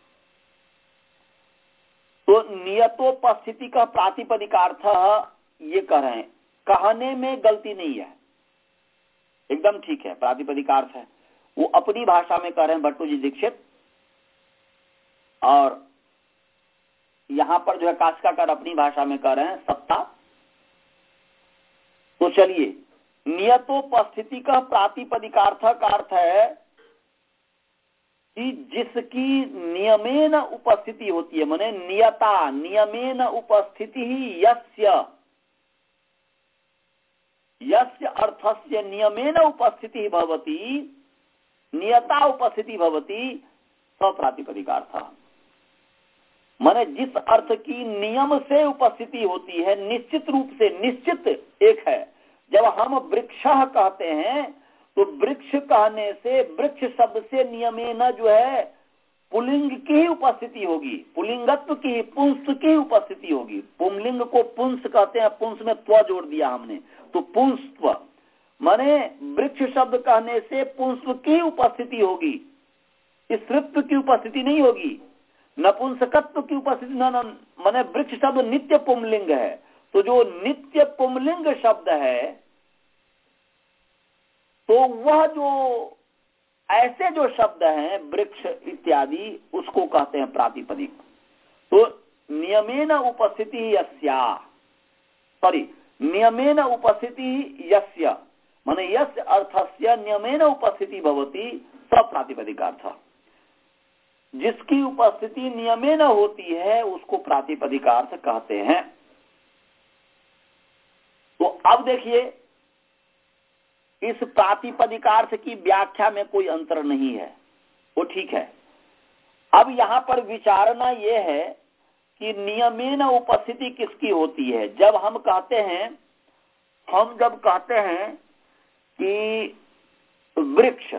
B: तो नियतोपस्थिति का प्रातिपदिकार्थ ये कह रहे हैं, कहने में गलती नहीं है, एकदम ठीक है, प्रातिपदिकार्थ है, वो अपनी भाषा में कह रहे हैं भट्टोजी दीक्षित। और यहां पर जो है काष्काकार अपनी भाषा में कह रहे हैं सत्ता। तो चलिए, नियतोपस्थिति का प्रातिपदिकार्थ का अर्थ है कि जिसकी नियमेन उपस्थिति होती है, माने नियता नियमेन उपस्थिति ही यस्य यस्य अर्थस्य नियमेन उपस्थिति भवति, नियता उपस्थिति भवति सप्रातिपदिकार्थ। माने जिस अर्थ की नियम से उपस्थिति होती है, निश्चित रूप से, निश्चित एक है। जब हम वृक्षः कहते हैं तो वृक्ष कहने से, वृक्ष शब्द से नियमेन जो है पुलिंग की ही उपस्थिति होगी, पुलिंगत्व की, पुंस की उपस्थिति होगी। पुंलिंग को पुंस कहते हैं, पुंस में त्व जोड़ दिया हमने, तो पुंस्त्व माने वृक्ष शब्द कहने से पुंस्व की उपस्थिति होगी, स्त्रीत्व की उपस्थिति नहीं होगी, नपुंसकत्व की उपस्थिति न, न माने वृक्ष शब्द नित्य पुंलिंग है। तो जो नित्य पुंलिंग शब्द है, तो वह जो ऐसे जो शब्द हैं वृक्ष इत्यादि, उसको कहते हैं प्रातिपदिक। तो नियमेन उपस्थिति यस्या, सॉरी नियमेन उपस्थिति यस्य माने यस्य अर्थस्य नियमेन उपस्थिति भवति सप्रातिपदिकार्थ। जिसकी उपस्थिति नियमेन होती है उसको प्रातिपदिकार्थ कहते हैं। तो अब देखिए, इस प्रातिपदिकार्थ की व्याख्या में कोई अंतर नहीं है, वो ठीक है। अब यहां पर विचारना यह है कि नियमेन उपस्थिति किसकी होती है। जब हम कहते हैं, हम जब कहते हैं कि वृक्ष,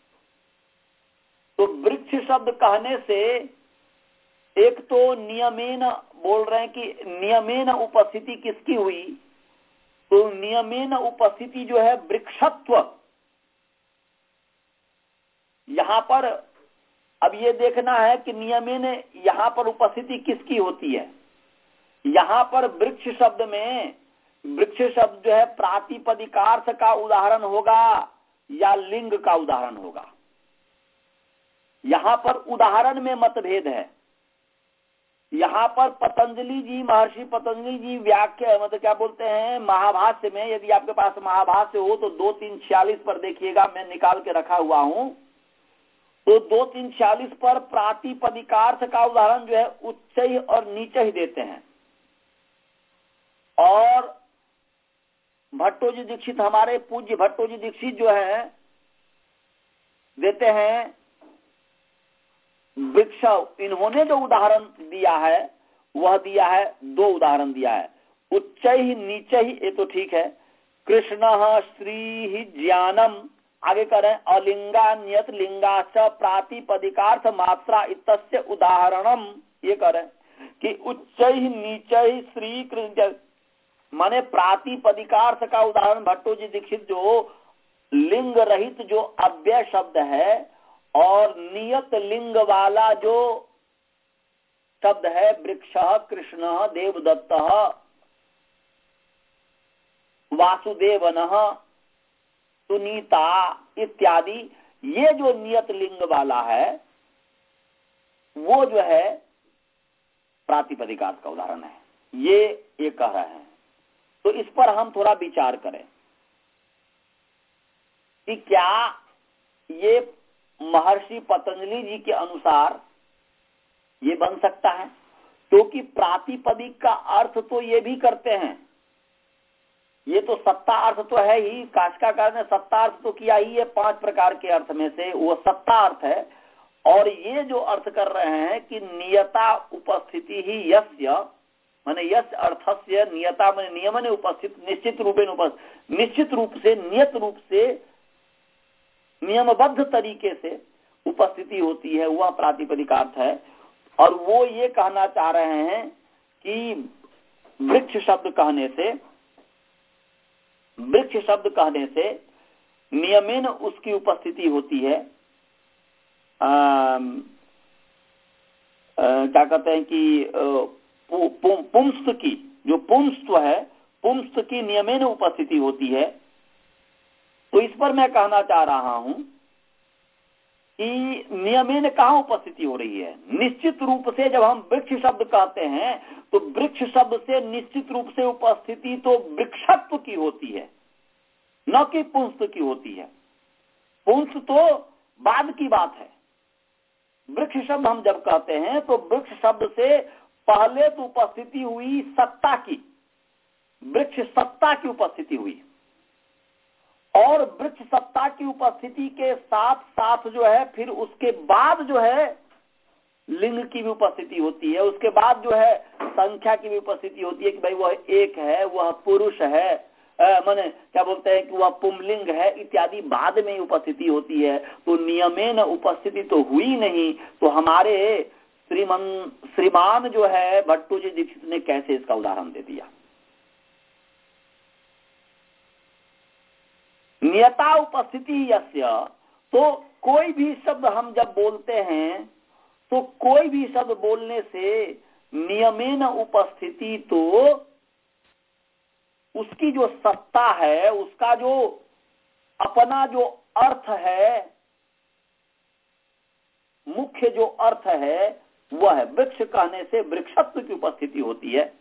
B: तो वृक्ष शब्द कहने से एक तो नियमेन बोल रहे हैं कि नियमेन उपस्थिति किसकी हुई, तो नियमेन उपस्थिति जो है वृक्षत्व। यहां पर अब ये देखना है कि नियमेन यहां पर उपस्थिति किसकी होती है। यहां पर वृक्ष शब्द में, वृक्ष शब्द जो है प्रातिपदिकार्थ का उदाहरण होगा या लिंग का उदाहरण होगा। यहां पर उदाहरण में मतभेद है। यहां पर पतंजलि जी, महर्षि पतंजलि जी व्याख्या मतलब क्या बोलते हैं, महाभाष्य में, यदि आपके पास महाभाष्य हो तो दो तीन छियालीस पर देखिएगा, मैं निकाल के रखा हुआ हूं। तो दो तीन छियालीस पर प्रातिपदिकार्थ का उदाहरण जो है उच्च ही और नीचे ही देते हैं। और भट्टोजी दीक्षित, हमारे पूज्य भट्टोजी दीक्षित जो है देते हैं वृक्ष। इन्होंने जो उदाहरण दिया है वह दिया है, दो उदाहरण दिया है, उच्च ही नीचे ही, ये तो ठीक है। कृष्ण श्री ज्ञानम, आगे करें अलिंगा नियत लिंगाच प्रातिपदिकार्थ मात्रा इतस्य उदाहरणम, ये करें कि उच्च ही नीचे ही श्री कृष्ण माने प्रातिपदिकार्थ का उदाहरण भट्टो जी दीक्षित जो लिंग रहित जो अव्यय शब्द है और नियत लिंग वाला जो शब्द है, वृक्ष, कृष्ण, देवदत्त, वासुदेवन, सुनीता इत्यादि, ये जो नियत लिंग वाला है वो जो है प्रातिपदिकार्थ का उदाहरण है, ये ये कह रहे हैं। तो इस पर हम थोड़ा विचार करें कि क्या ये महर्षि पतंजलि जी के अनुसार ये बन सकता है, क्योंकि तो प्रातिपदिक का अर्थ तो ये भी करते हैं, ये तो सत्ता अर्थ तो है ही, काशिकाकार ने सत्ता अर्थ तो किया ही है, पांच प्रकार के अर्थ में से वो सत्ता अर्थ है। और ये जो अर्थ कर रहे हैं कि नियता उपस्थिति ही यस्य, माने यस्य अर्थस्य नियता माने नियमने उपस्थित, निश्चित रूपेण उपस्थित, निश्चित रूप से, नियत रूप से, नियमबद्ध तरीके से उपस्थिति होती है, वह प्रातिपदिकार्थ है। और वो ये कहना चाह रहे हैं कि वृक्ष शब्द कहने से वृक्ष शब्द कहने से नियमेन उसकी उपस्थिति होती है, आ, आ, क्या कहते हैं कि पु, पु, पुंस्त की जो पुंस्त है, पुंस्त की नियमेन उपस्थिति होती है। तो इस पर मैं कहना चाह रहा हूं कि नियमेन कहाँ उपस्थिति हो रही है। निश्चित रूप से जब हम वृक्ष शब्द कहते हैं तो वृक्ष शब्द से निश्चित रूप से उपस्थिति तो वृक्षत्व की होती है, न कि पुंस्त की होती है। पुंस्त तो बाद की बात है। वृक्ष शब्द हम जब कहते हैं तो वृक्ष शब्द से पहले तो उपस्थिति हुई सत्ता की, वृक्ष सत्ता की उपस्थिति हुई, और वृक्ष सत्ता की उपस्थिति के साथ साथ जो है फिर उसके बाद जो है लिंग की भी उपस्थिति होती है, उसके बाद जो है संख्या की भी उपस्थिति होती है कि भाई वह एक है, वह पुरुष है, माने क्या बोलते हैं कि वह पुंलिंग है इत्यादि बाद में उपस्थिति होती है। तो नियमेन उपस्थिति तो हुई नहीं। तो हमारे श्रीमान श्रीमान जो है भट्टो जी दीक्षित ने कैसे इसका उदाहरण दे दिया। नियता उपस्थिति यस्य, तो कोई भी शब्द हम जब बोलते हैं तो कोई भी शब्द बोलने से नियमेन उपस्थिति तो उसकी जो सत्ता है, उसका जो अपना जो अर्थ है, मुख्य जो अर्थ है वह है। वृक्ष कहने से वृक्षत्व की उपस्थिति होती है।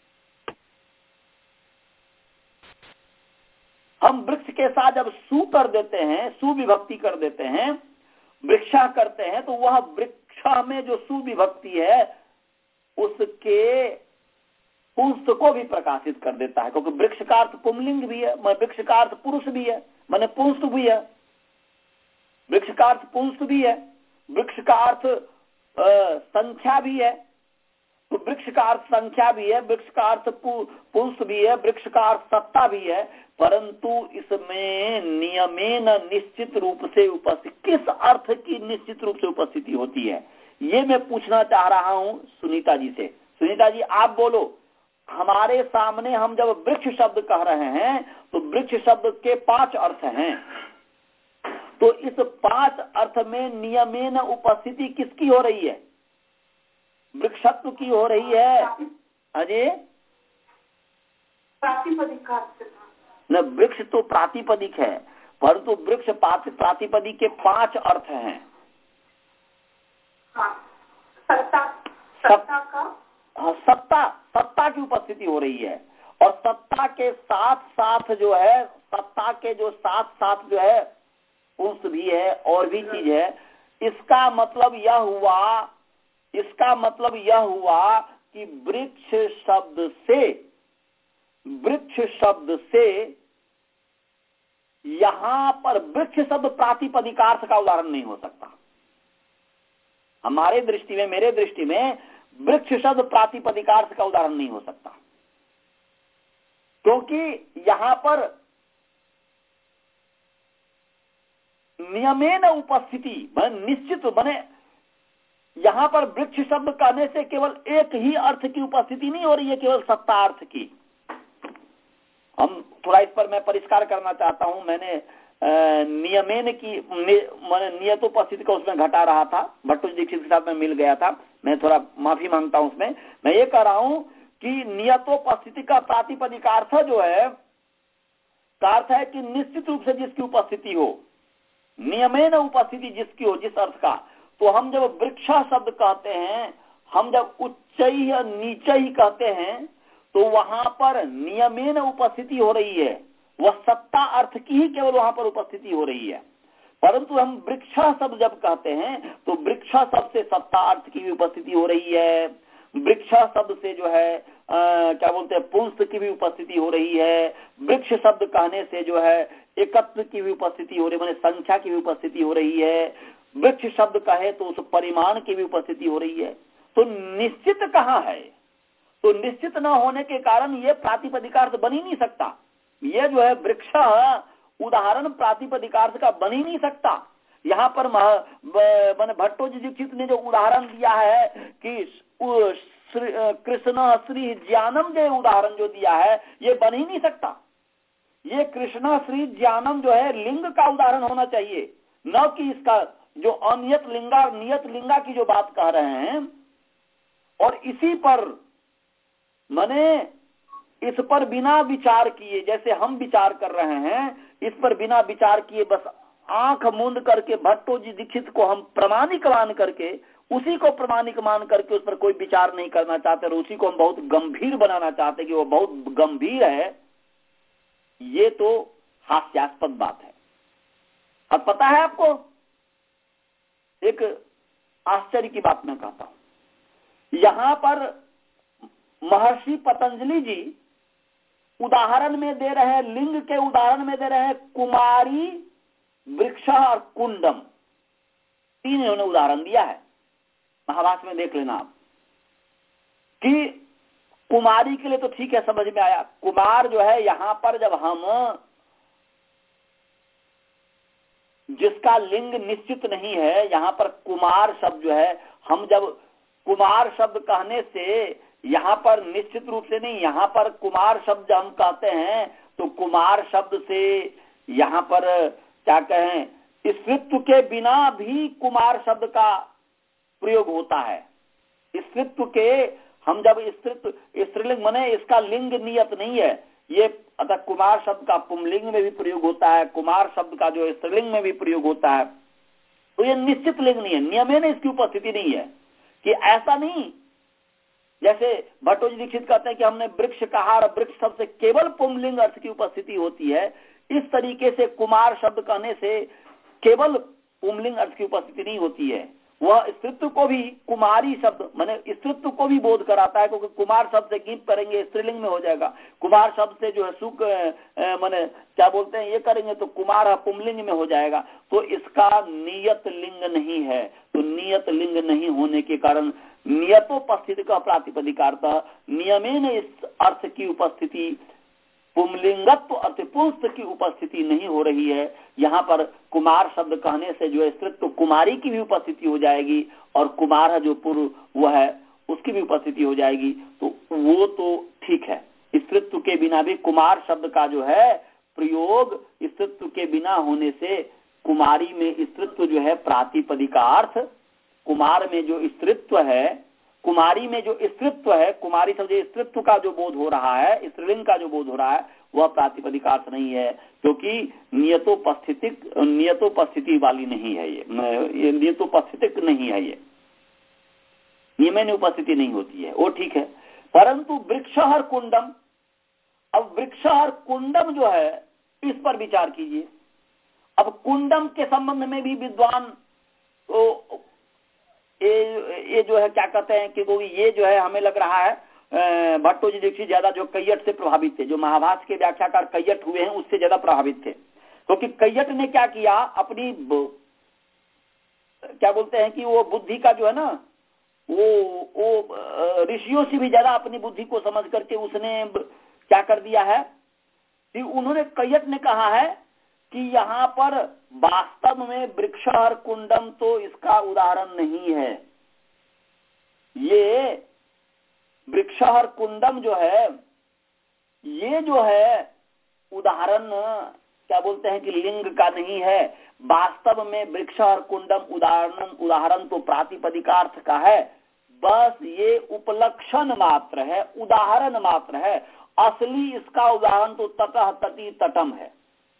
B: हम वृक्ष के साथ जब सु कर देते हैं, सुविभक्ति कर देते हैं, वृक्षा करते हैं, तो वह वृक्ष में जो सुविभक्ति है उसके पुंस्त को भी प्रकाशित कर देता है, क्योंकि वृक्ष का अर्थ पुंलिंग भी है, वृक्ष का अर्थ पुरुष भी है, माने पुंस्त भी है, वृक्ष का अर्थ पुंस्त भी है, वृक्ष का अर्थ संख्या भी है। तो वृक्ष का अर्थ संख्या भी है, वृक्ष का अर्थ पुंस्त भी है, वृक्ष का अर्थ सत्ता भी है, परंतु इसमें नियमेन निश्चित रूप से उपस्थित, किस अर्थ की निश्चित रूप से उपस्थिति होती है, ये मैं पूछना चाह रहा हूं सुनीता जी से। सुनीता जी आप बोलो, हमारे सामने हम जब वृक्ष शब्द कह रहे हैं तो वृक्ष शब्द के पांच अर्थ हैं, तो इस पांच अर्थ में नियमेन उपस्थिति किसकी हो रही है? वृक्षत्व की हो रही है। अजय
D: प्रातिपदिक
B: न, वृक्ष तो प्रातिपदिक है, परंतु वृक्ष प्रातिपदिक के पांच अर्थ हैं।
D: हाँ, सत्ता, सत्ता का
B: हाँ, सत्ता सत्ता की उपस्थिति हो रही है, और सत्ता के साथ साथ जो है, सत्ता के जो साथ साथ जो है पुंस भी है और भी चीज है। इसका मतलब यह हुआ इसका मतलब यह हुआ कि वृक्ष शब्द से वृक्ष शब्द से यहां पर वृक्ष शब्द प्रातिपदिकार्थ का उदाहरण नहीं हो सकता। हमारे दृष्टि में, मेरे दृष्टि में वृक्ष शब्द प्रातिपदिकार्थ का उदाहरण नहीं हो सकता, क्योंकि यहां पर नियमेन उपस्थिति निश्चित बने, यहां पर वृक्ष शब्द कहने से केवल एक ही अर्थ की उपस्थिति नहीं हो रही है, केवल सत्ता अर्थ की। हम थोड़ा इस पर मैं परिष्कार करना चाहता हूं। मैंने नियमेन की मैंने नियतोपस्थिति का उसमें घटा रहा था, भट्टो दीक्षित के साथ में मिल गया था, मैं थोड़ा माफी मांगता हूं उसमें। मैं ये कह रहा हूं कि नियतोपस्थिति का प्रातिपदिक अर्थ जो है, का अर्थ है कि निश्चित रूप से जिसकी उपस्थिति हो, नियमेन उपस्थिति जिसकी हो, जिस अर्थ का। तो हम जब वृक्ष शब्द कहते हैं, हम जब उच्च या नीचे ही कहते हैं, तो वहां पर नियमेन उपस्थिति हो रही है, वह सत्ता अर्थ की ही केवल वहां पर उपस्थिति हो रही है। परंतु हम वृक्ष शब्द जब कहते हैं तो वृक्ष शब्द से सत्ता अर्थ की भी उपस्थिति हो रही है, वृक्ष शब्द से जो है आ, क्या बोलते हैं पुंस की भी उपस्थिति हो रही है, वृक्ष शब्द कहने से जो है एकत्व की भी उपस्थिति हो रही है, माने संख्या की भी उपस्थिति हो रही है, वृक्ष शब्द कहे तो उस परिमाण की भी उपस्थिति हो रही है। तो निश्चित कहाँ है? तो निश्चित न होने के कारण ये प्रातिपदिकार्थ बन ही नहीं सकता। ये जो है वृक्ष उदाहरण प्रातिपदिकार्थ का बन ही नहीं सकता। यहाँ पर मैंने भट्टो जी दीक्षित ने जो उदाहरण दिया है कि कृष्ण श्री ज्ञानम जो उदाहरण जो दिया है, ये बन ही नहीं सकता। ये कृष्ण श्री ज्ञानम जो है लिंग का उदाहरण होना चाहिए, न कि इसका जो अनियत लिंगा नियत लिंगा की जो बात कह रहे हैं। और इसी पर माने इस पर बिना विचार किए, जैसे हम विचार कर रहे हैं, इस पर बिना विचार किए बस आंख मूंद करके भट्टो जी दीक्षित को हम प्रमाणिक मान करके, उसी को प्रमाणिक मान करके उस पर कोई विचार नहीं करना चाहते, और उसी को हम बहुत गंभीर बनाना चाहते कि वो बहुत गंभीर है। ये तो हास्यास्पद बात है। अब पता है आपको, एक आश्चर्य की बात मैं कहता हूं। यहां पर महर्षि पतंजलि जी उदाहरण में दे रहे हैं, लिंग के उदाहरण में दे रहे हैं कुमारी, वृक्ष और कुंडम, तीन इन्होंने उदाहरण दिया है। महाभाष्य में देख लेना आप कि कुमारी के लिए तो ठीक है, समझ में आया। कुमार जो है यहां पर जब हम जिसका लिंग निश्चित नहीं है, यहां पर कुमार शब्द जो है, हम जब कुमार शब्द कहने से यहाँ पर निश्चित रूप से नहीं, यहाँ पर कुमार शब्द हम कहते हैं तो कुमार शब्द से यहाँ पर क्या कहें, स्त्रीत्व के बिना भी कुमार शब्द का प्रयोग होता है। स्त्रीत्व के हम जब स्त्रीत्व स्त्रीलिंग माने इसका लिंग नियत नहीं है, ये अतः कुमार शब्द का पुंलिंग में भी प्रयोग होता है, कुमार शब्द का जो स्त्रीलिंग में भी प्रयोग होता है। तो ये निश्चित लिंग नहीं है, नियमेन इसकी उपस्थिति नहीं है। कि ऐसा नहीं जैसे भट्टो जी दीक्षित कहते हैं कि हमने वृक्ष कहा और वृक्ष शब्द से केवल पुंलिंग अर्थ की उपस्थिति होती है, इस तरीके से कुमार शब्द कहने से केवल पुंलिंग अर्थ की उपस्थिति नहीं होती है। वह स्त्रीत्व को भी कुमारी शब्द माने स्त्रीत्व को भी बोध कराता है, क्योंकि कुमार शब्द से गीत करेंगे स्त्रीलिंग में हो जाएगा, कुमार शब्द से जो है सुख माने क्या बोलते हैं ये करेंगे तो कुमार पुंलिंग में हो जाएगा। तो इसका नियत लिंग नहीं है। तो नियत लिंग नहीं होने के कारण नियतोपस्थिति का प्रातिपदिकार्थ नियमेन इस अर्थ की उपस्थिति पुंलिंगत्व अर्थ पुंस्त की उपस्थिति नहीं हो रही है। यहाँ पर कुमार शब्द कहने से जो है स्त्रीत्व कुमारी की भी उपस्थिति हो जाएगी, और कुमार जो पूर्व वह है उसकी भी उपस्थिति हो जाएगी। तो वो तो ठीक है, स्त्रीत्व के बिना भी कुमार शब्द का जो है प्रयोग स्त्रीत्व के बिना होने से कुमारी में स्त्रीत्व जो है प्रातिपदिकार्थ, कुमार में जो स्त्रीत्व है, कुमारी में जो स्त्रीत्व है, कुमारी शब्द स्त्रीत्व का जो बोध हो रहा है, स्त्रीलिंग का जो बोध हो रहा है, वह प्रातिपदिकार्थ नहीं है, क्योंकि नियतोपस्थितिक नियतोपस्थिति वाली नहीं है। ये ये नियतोपस्थितिक नहीं है, ये नियमेन उपस्थिति नहीं होती है, वो ठीक है। परंतु वृक्ष और कुंडम, अब वृक्ष और कुंडम जो है इस पर विचार कीजिए। अब कुंडम के संबंध में भी विद्वान तो ये ये जो है क्या कहते हैं कि वो ये जो है हमें लग रहा है भट्टो जी दीक्षित ज्यादा जो कैयट से प्रभावित थे, जो महाभाष्य के व्याख्याकार कैयट हुए हैं उससे ज्यादा प्रभावित थे। क्योंकि तो कैयट ने क्या किया, अपनी क्या बोलते हैं कि वो बुद्धि का जो है ना वो वो ऋषियों से भी ज्यादा अपनी बुद्धि को समझ करके उसने क्या कर दिया है कि उन्होंने कैयट ने कहा है कि यहाँ पर वास्तव में वृक्ष और कुंडम तो इसका उदाहरण नहीं है। ये वृक्ष और कुंडम जो है ये जो है उदाहरण क्या बोलते हैं कि लिंग का नहीं है। वास्तव में वृक्ष और कुंडम उदाहरण उदाहरण तो प्रातिपदिकार्थ का है, बस ये उपलक्षण मात्र है, उदाहरण मात्र है। असली इसका उदाहरण तो तटह तटी तटम है,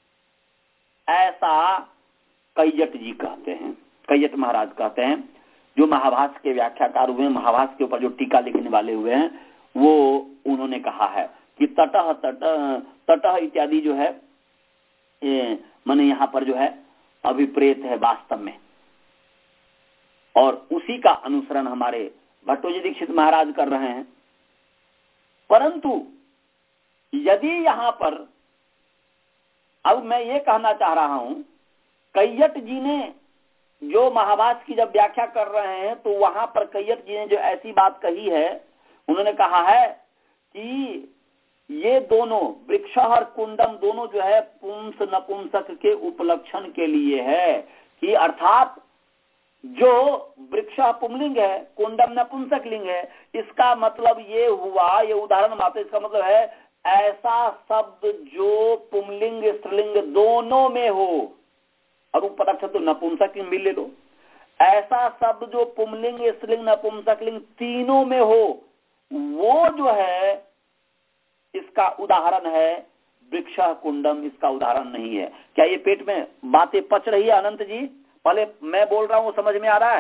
B: ऐसा कैयट जी कहते हैं, कैयट महाराज कहते हैं, जो महाभाष्य के व्याख्याकार हुए, महाभाष्य के ऊपर जो टीका लिखने वाले हुए हैं, वो उन्होंने कहा है कि तटह तटह तटह इत्यादि जो है माने यहाँ पर जो है अभिप्रेत है वास्तव में, और उसी का अनुसरण हमारे भट्टोजी दीक्षित महाराज कर रहे हैं। परंतु यदि यहाँ पर, अब मैं ये कहना चाह रहा हूं, कैयट जी ने जो महाभाष्य की जब व्याख्या कर रहे हैं तो वहां पर कैयट जी ने जो ऐसी बात कही है, उन्होंने कहा है कि ये दोनों वृक्ष और कुंडम दोनों जो है पुंस नपुंसक के उपलक्षण के लिए है, कि अर्थात जो वृक्ष पुंलिंग है, कुंडम नपुंसक लिंग है, इसका मतलब ये हुआ, ये उदाहरण मात्र, इसका मतलब है ऐसा शब्द जो पुंलिंग स्त्रीलिंग दोनों में हो, और उपलक्षण तो नपुंसक लिंग भी ले लो, ऐसा शब्द जो पुंलिंग स्त्रीलिंग नपुंसक लिंग तीनों में हो, वो जो है इसका उदाहरण है। वृक्ष कुंडम इसका उदाहरण नहीं है। क्या ये पेट में बातें पच रही है अनंत जी? पहले मैं बोल रहा हूं समझ में आ रहा है?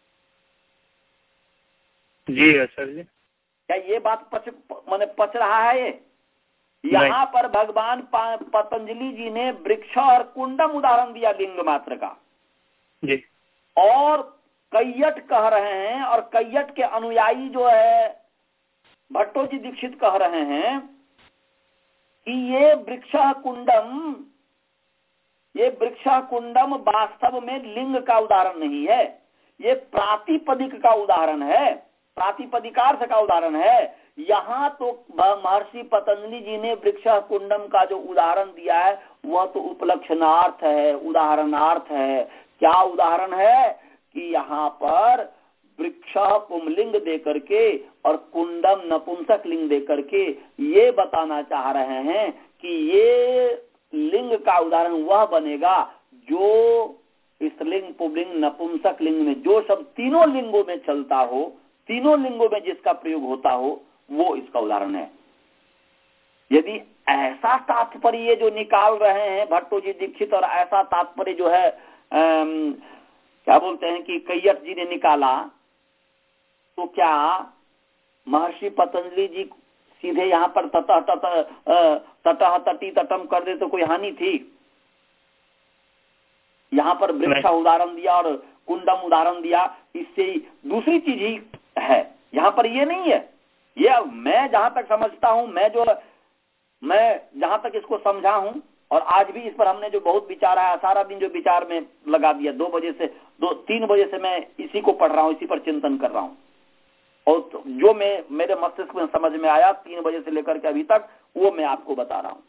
F: जी सर जी।
B: क्या ये बात पच माने पच रहा है? ये यहाँ पर भगवान पतंजलि जी ने वृक्ष और कुंडम उदाहरण दिया लिंग मात्र का
F: जी,
B: और कैयट कह रहे हैं, और कैयट के अनुयायी जो है भट्टोजी दीक्षित कह रहे हैं कि ये वृक्ष कुंडम ये वृक्ष कुंडम वास्तव में लिंग का उदाहरण नहीं है, ये प्रातिपदिक का उदाहरण है, प्रातिपदिकार्थ का उदाहरण है। यहाँ तो महर्षि पतंजलि जी ने वृक्ष कुंडम का जो उदाहरण दिया है वह तो उपलक्षणार्थ है, उदाहरणार्थ है। क्या उदाहरण है कि यहाँ पर वृक्ष पुंलिंग दे करके और कुंडम नपुंसक लिंग दे करके ये बताना चाह रहे हैं कि ये लिंग का उदाहरण वह बनेगा जो स्त्रीलिंग पुंलिंग नपुंसक लिंग में जो सब तीनों लिंगों में चलता हो, तीनों लिंगों में जिसका प्रयोग होता हो, वो इसका उदाहरण है। यदि ऐसा तात्पर्य जो निकाल रहे हैं भट्टोजी दीक्षित, और ऐसा तात्पर्य जो है आम, क्या बोलते हैं कि कैयट जी ने निकाला, तो क्या महर्षि पतंजलि जी सीधे यहाँ पर तटह तटह तटी तटम कर दे तो कोई हानि थी? यहाँ पर वृक्ष उदाहरण दिया और कुंडम उदाहरण दिया, इससे दूसरी चीज ही है, यहाँ पर ये नहीं है। ये मैं जहां तक समझता हूं, मैं जो मैं जहां तक इसको समझा हूं, और आज भी इस पर हमने जो बहुत विचारा है, सारा दिन जो विचार में लगा दिया, दो बजे से दो तीन बजे से मैं इसी को पढ़ रहा हूं, इसी पर चिंतन कर रहा हूं, और तो जो मैं मेरे मस्तिष्क में समझ में आया तीन बजे से लेकर के अभी तक, वो मैं आपको बता रहा हूं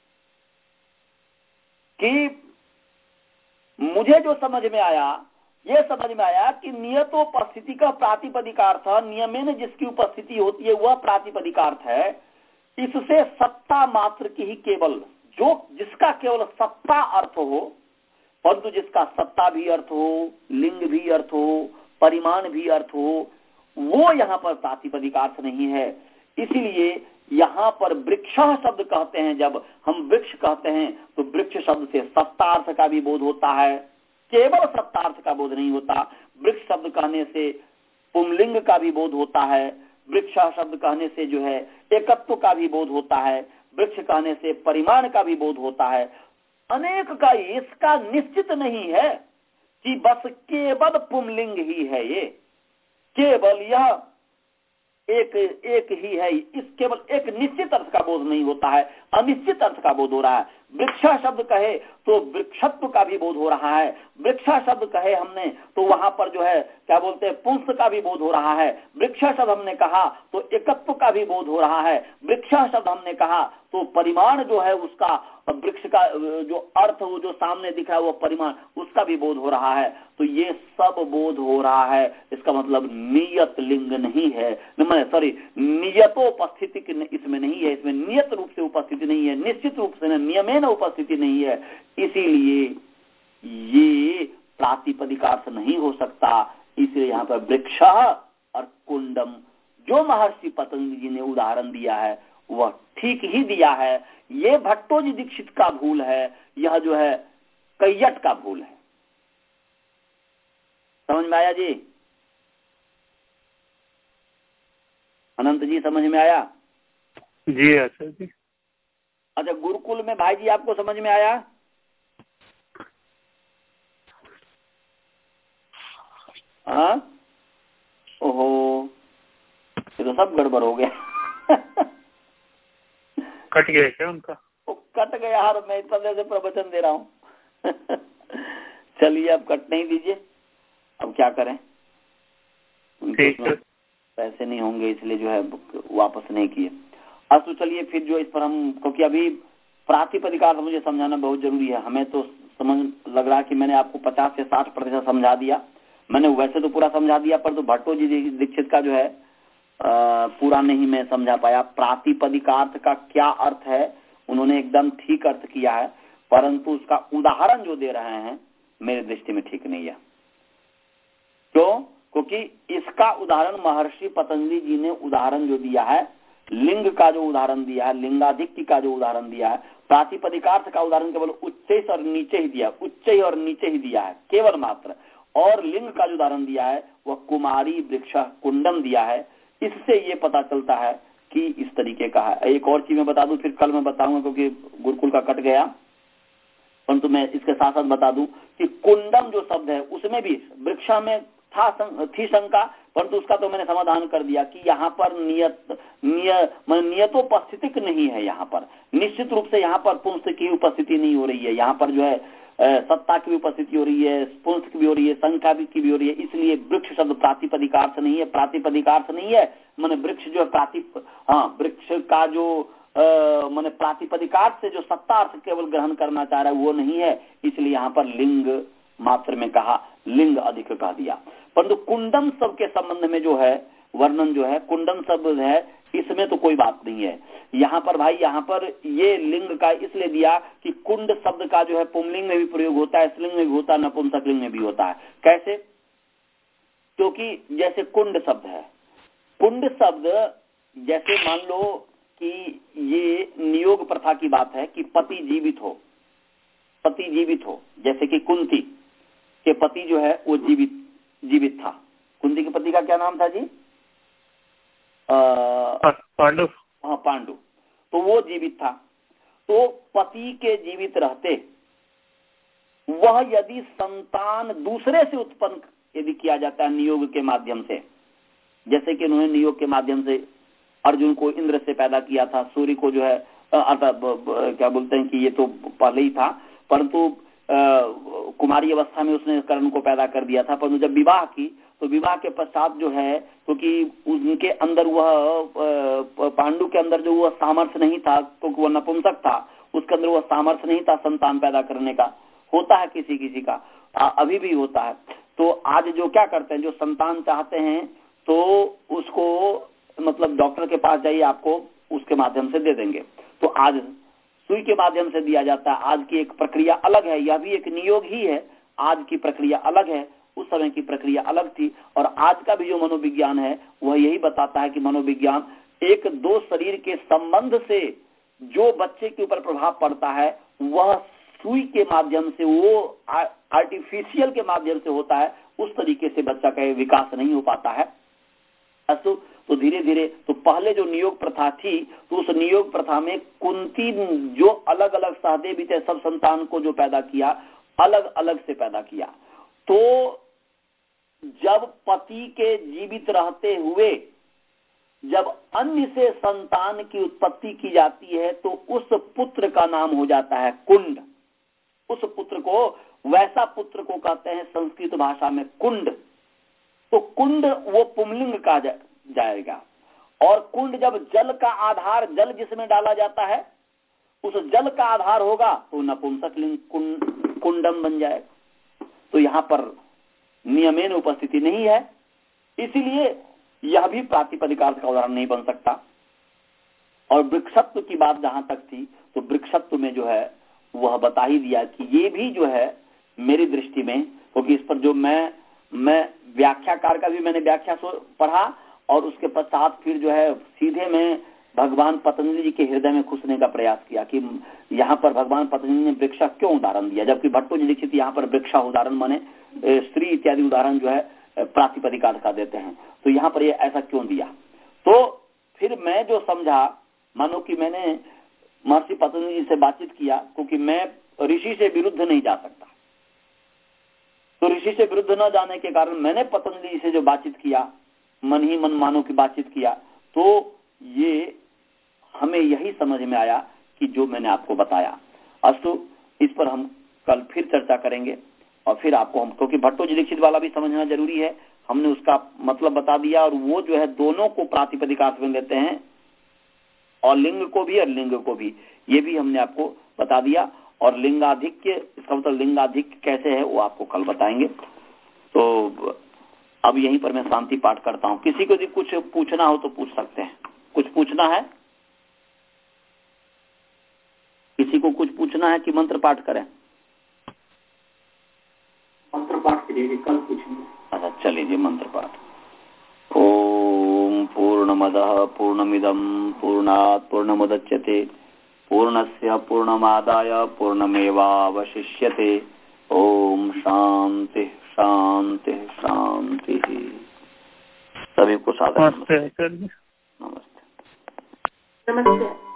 B: कि मुझे जो समझ में आया, ये समझ में आया कि नियतोपस्थिति का प्रातिपदिकार्थ, नियमेन जिसकी उपस्थिति होती है वह प्रातिपदिकार्थ है। इससे सत्ता मात्र की ही केवल, जो जिसका केवल सत्ता अर्थ हो, परंतु जिसका सत्ता भी अर्थ हो, लिंग भी अर्थ हो, परिमाण भी अर्थ हो, वो यहाँ पर प्रातिपदिकार्थ नहीं है। इसीलिए यहाँ पर वृक्ष शब्द कहते हैं, जब हम वृक्ष कहते हैं तो वृक्ष शब्द से सत्तार्थ का भी बोध होता है, केवल सत्तार्थ का बोध नहीं होता। वृक्ष शब्द कहने से पुंलिंग का भी बोध होता है, वृक्ष शब्द कहने से जो है एकत्व का भी बोध होता है, वृक्ष कहने से परिमाण का भी बोध होता है, अनेक का। इसका निश्चित नहीं है कि बस केवल पुंलिंग ही है, ये केवल यह एक एक ही है, इस केवल एक निश्चित अर्थ का बोध नहीं होता है, अनिश्चित अर्थ का बोध हो रहा है। वृक्ष शब्द कहे तो वृक्षत्व का भी बोध हो रहा है। वृक्षा शब्द कहे हमने तो वहां पर जो है क्या बोलते हैं, पुंस का भी बोध हो रहा है। वृक्षा शब्द हमने कहा तो एकत्व का भी बोध हो रहा है। वृक्षा शब्द हमने कहा तो परिमाण जो है उसका, वृक्ष का जो अर्थ वो जो सामने दिख रहा है वो परिमाण, उसका भी बोध हो रहा है। तो ये सब बोध हो रहा है। इसका मतलब नियत लिंग नहीं है, सॉरी नियतोपस्थिति इसमें नहीं है, इसमें नियत रूप से उपस्थिति नहीं है, निश्चित रूप से नियमेन उपस्थिति नहीं है। इसीलिए ये प्रातिपदिकार्थ नहीं हो सकता। इसलिए यहाँ पर वृक्ष और कुंडम जो महर्षि पतंजलि जी ने उदाहरण दिया है वह ठीक ही दिया है। ये भट्टोजी दीक्षित का भूल है, यह जो है कैयट का भूल है। समझ में आया जी? अनंत जी समझ में आया?
F: जी आचार्य जी।
B: अच्छा, गुरुकुल में भाई जी आपको समझ में आया? हाँ, ओहो, ये तो सब गड़बड़ हो गया।
F: कट गया क्या उनका?
B: वो कट गया यार, मैं इतना देर से प्रवचन दे रहा हूँ। चलिए अब कट नहीं दीजिए, अब क्या करें, पैसे नहीं होंगे इसलिए जो है वापस नहीं किए। अब तो चलिए फिर जो इस पर हम, क्योंकि अभी प्रातिपदिकार्थ मुझे समझाना बहुत जरूरी है। हमें तो समझ लग रहा है कि मैंने आपको पचास से साठ प्रतिशत समझा दिया। मैंने वैसे तो पूरा समझा दिया, पर तो भट्टोजी दीक्षित का जो है आ, पूरा नहीं मैं समझा पाया। प्रातिपदिकार्थ का क्या अर्थ है उन्होंने एकदम ठीक अर्थ किया है, परंतु उसका उदाहरण जो दे रहे हैं मेरे दृष्टि में ठीक नहीं है। क्यों? क्योंकि इसका उदाहरण महर्षि पतंजलि जी ने उदाहरण जो दिया है, लिंग का जो उदाहरण दिया है, लिंगाधिक्य का जो उदाहरण दिया है, प्रातिपदिकार्थ का उदाहरण केवल उच्च और नीचे ही दिया, उच्च और नीचे ही दिया है केवल मात्र। और लिंग का जो उदाहरण दिया है वह कुमारी वृक्ष कुंडम दिया है। इससे ये पता चलता है कि इस तरीके का है। एक और चीज मैं बता दूं, फिर कल मैं बताऊंगा क्योंकि गुरुकुल का कट गया, परंतु मैं इसके साथ साथ बता दूं कि कुंडम जो शब्द है उसमें भी वृक्षा में था थी शंका, परंतु उसका तो मैंने समाधान कर दिया कि यहाँ पर नियत नियत नियतोपस्थितिक नहीं है। यहाँ पर निश्चित रूप से यहाँ पर पुंस की उपस्थिति नहीं हो रही है। यहाँ पर जो है सत्ता की उपस्थिति हो रही है, पुंस की भी हो रही है, संख्या की भी हो रही है। इसलिए वृक्ष शब्द प्रातिपदिकार्थ नहीं है, प्रातिपदिकार्थ नहीं है। मैंने वृक्ष जो है प्रातिप हाँ वृक्ष का जो मैंने प्रातिपदिकार्थ से जो सत्ता अर्थ केवल ग्रहण करना चाह रहा है वो नहीं है। इसलिए यहाँ पर लिंग मात्र में कहा, लिंग अधिक कह दिया। परंतु कुंडम शब्द के संबंध में जो है वर्णन जो है, कुंडम शब्द है, इसमें तो कोई बात नहीं है। यहाँ पर भाई यहाँ पर ये लिंग का इसलिए दिया कि कुंड शब्द का जो है पुंलिंग में भी प्रयोग होता है, स्त्रीलिंग में भी होता है, नपुंसक लिंग में भी होता है। कैसे? क्योंकि जैसे कुंड शब्द है, कुंड शब्द जैसे मान लो कि ये नियोग प्रथा की बात है कि पति जीवित हो, पति जीवित हो, जैसे कि कुंती के पति जो है वो जीवित जीवित था। कुंती के पति का क्या नाम था जी?
F: पांडु।
B: हाँ पांडु। तो वो जीवित था। तो पति के जीवित रहते वह यदि संतान दूसरे से उत्पन्न यदि किया जाता है नियोग के माध्यम से, जैसे कि उन्होंने नियोग के माध्यम से अर्जुन को इंद्र से पैदा किया था, सूर्य को जो है अर्थात क्या बोलते हैं कि ये तो पहले ही था, परंतु कुमारी अवस्था में उसने कर्ण को पैदा कर दिया था। परंतु जब विवाह की तो विवाह के पश्चात जो है, क्योंकि उनके अंदर वह पांडु के अंदर जो वह सामर्थ्य नहीं था, क्योंकि वह नपुंसक था, उसके अंदर वह सामर्थ्य नहीं था संतान पैदा करने का। होता है किसी किसी का, अभी भी होता है। तो आज जो क्या करते हैं, जो संतान चाहते हैं तो उसको मतलब डॉक्टर के पास जाइए, आपको उसके माध्यम से दे देंगे। तो आज सुई के माध्यम से दिया जाता है। आज की एक प्रक्रिया अलग है, यह भी एक नियोग ही है। आज की प्रक्रिया अलग है, उस समय की प्रक्रिया अलग थी। और आज का भी जो मनोविज्ञान है वह यही बताता है कि मनोविज्ञान एक दो शरीर के संबंध से जो बच्चे के ऊपर प्रभाव पड़ता है वह सुई के माध्यम से, वो आर्टिफिशियल के माध्यम से होता है। उस तरीके से बच्चा का विकास नहीं हो पाता है। तो धीरे धीरे तो पहले जो नियोग प्रथा थी तो उस नियोग प्रथा में कुंती जो अलग अलग सहदेवी थे, सब संतान को जो पैदा किया अलग अलग से पैदा किया। तो जब पति के जीवित रहते हुए जब अन्य से संतान की उत्पत्ति की जाती है तो उस पुत्र का नाम हो जाता है कुंड। उस पुत्र को, वैसा पुत्र को कहते हैं संस्कृत भाषा में कुंड। तो कुंड वो पुंलिंग कहा जा, जाएगा। और कुंड जब जल का आधार, जल जिसमें डाला जाता है उस जल का आधार होगा तो नपुंसक लिंग कुंड, कुंडम बन जाएगा। तो यहाँ पर नियमेन उपस्थिति नहीं है, इसीलिए यह भी प्रातिपदिकार्थ का उदाहरण नहीं बन सकता। और वृक्षत्व की बात जहां तक थी, तो वृक्षत्व में जो है वह बता ही दिया कि ये भी जो है मेरी दृष्टि में, क्योंकि इस पर जो मैं मैं व्याख्याकार का भी मैंने व्याख्या पढ़ा और उसके पश्चात फिर जो है सीधे मैं भगवान पतंजलि जी के हृदय में घुसने का प्रयास किया कि यहाँ पर भगवान पतंजलि ने वृक्षा क्यों उदाहरण दिया, जबकि भट्टोजी दीक्षित यहाँ पर वृक्षा उदाहरण माने स्त्री इत्यादि उदाहरण जो है प्रातिपदिकार्थ का देते हैं। तो यहाँ पर ये ऐसा क्यों दिया? तो फिर मैं जो समझा, मानो कि मैंने महर्षि पतंजलि जी से बातचीत किया, क्योंकि मैं ऋषि से विरुद्ध नहीं जा सकता, तो ऋषि से विरुद्ध न जाने के कारण मैंने पतंजलि जी से जो बातचीत किया, मन ही मन मानो की बातचीत किया, तो ये हमें यही समझ में आया कि जो मैंने आपको बताया। अस्तु, इस पर हम कल फिर चर्चा करेंगे और फिर आपको हम, क्योंकि भट्टोजी दीक्षित वाला भी समझना जरूरी है, हमने उसका मतलब बता दिया और वो जो है दोनों को प्रातिपदिकार्थ में लेते हैं, और लिंग को भी और लिंग को भी, ये भी हमने आपको बता दिया। और लिंगाधिक्य, इसका मतलब लिंगाधिक्य कैसे है वो आपको कल बताएंगे। तो अब यहीं पर मैं शांति पाठ करता हूँ। किसी को यदि कुछ पूछना हो तो पूछ सकते हैं। कुछ पूछना है? किसी को कुछ पूछना है कि मंत्र पाठ करें?
E: मंत्र पाठ करिए, कल पूछेंगे।
B: अच्छा, चलिए जी, मंत्र पाठ। ओम पूर्णमदः पूर्णमिदं पूर्णात् पूर्णमुदच्यते पूर्णस्य पूर्णमादाय पूर्णमेवावशिष्यते। ओम शांति शांति शांति। सभी को सादर नमस्ते।
D: नमस्ते।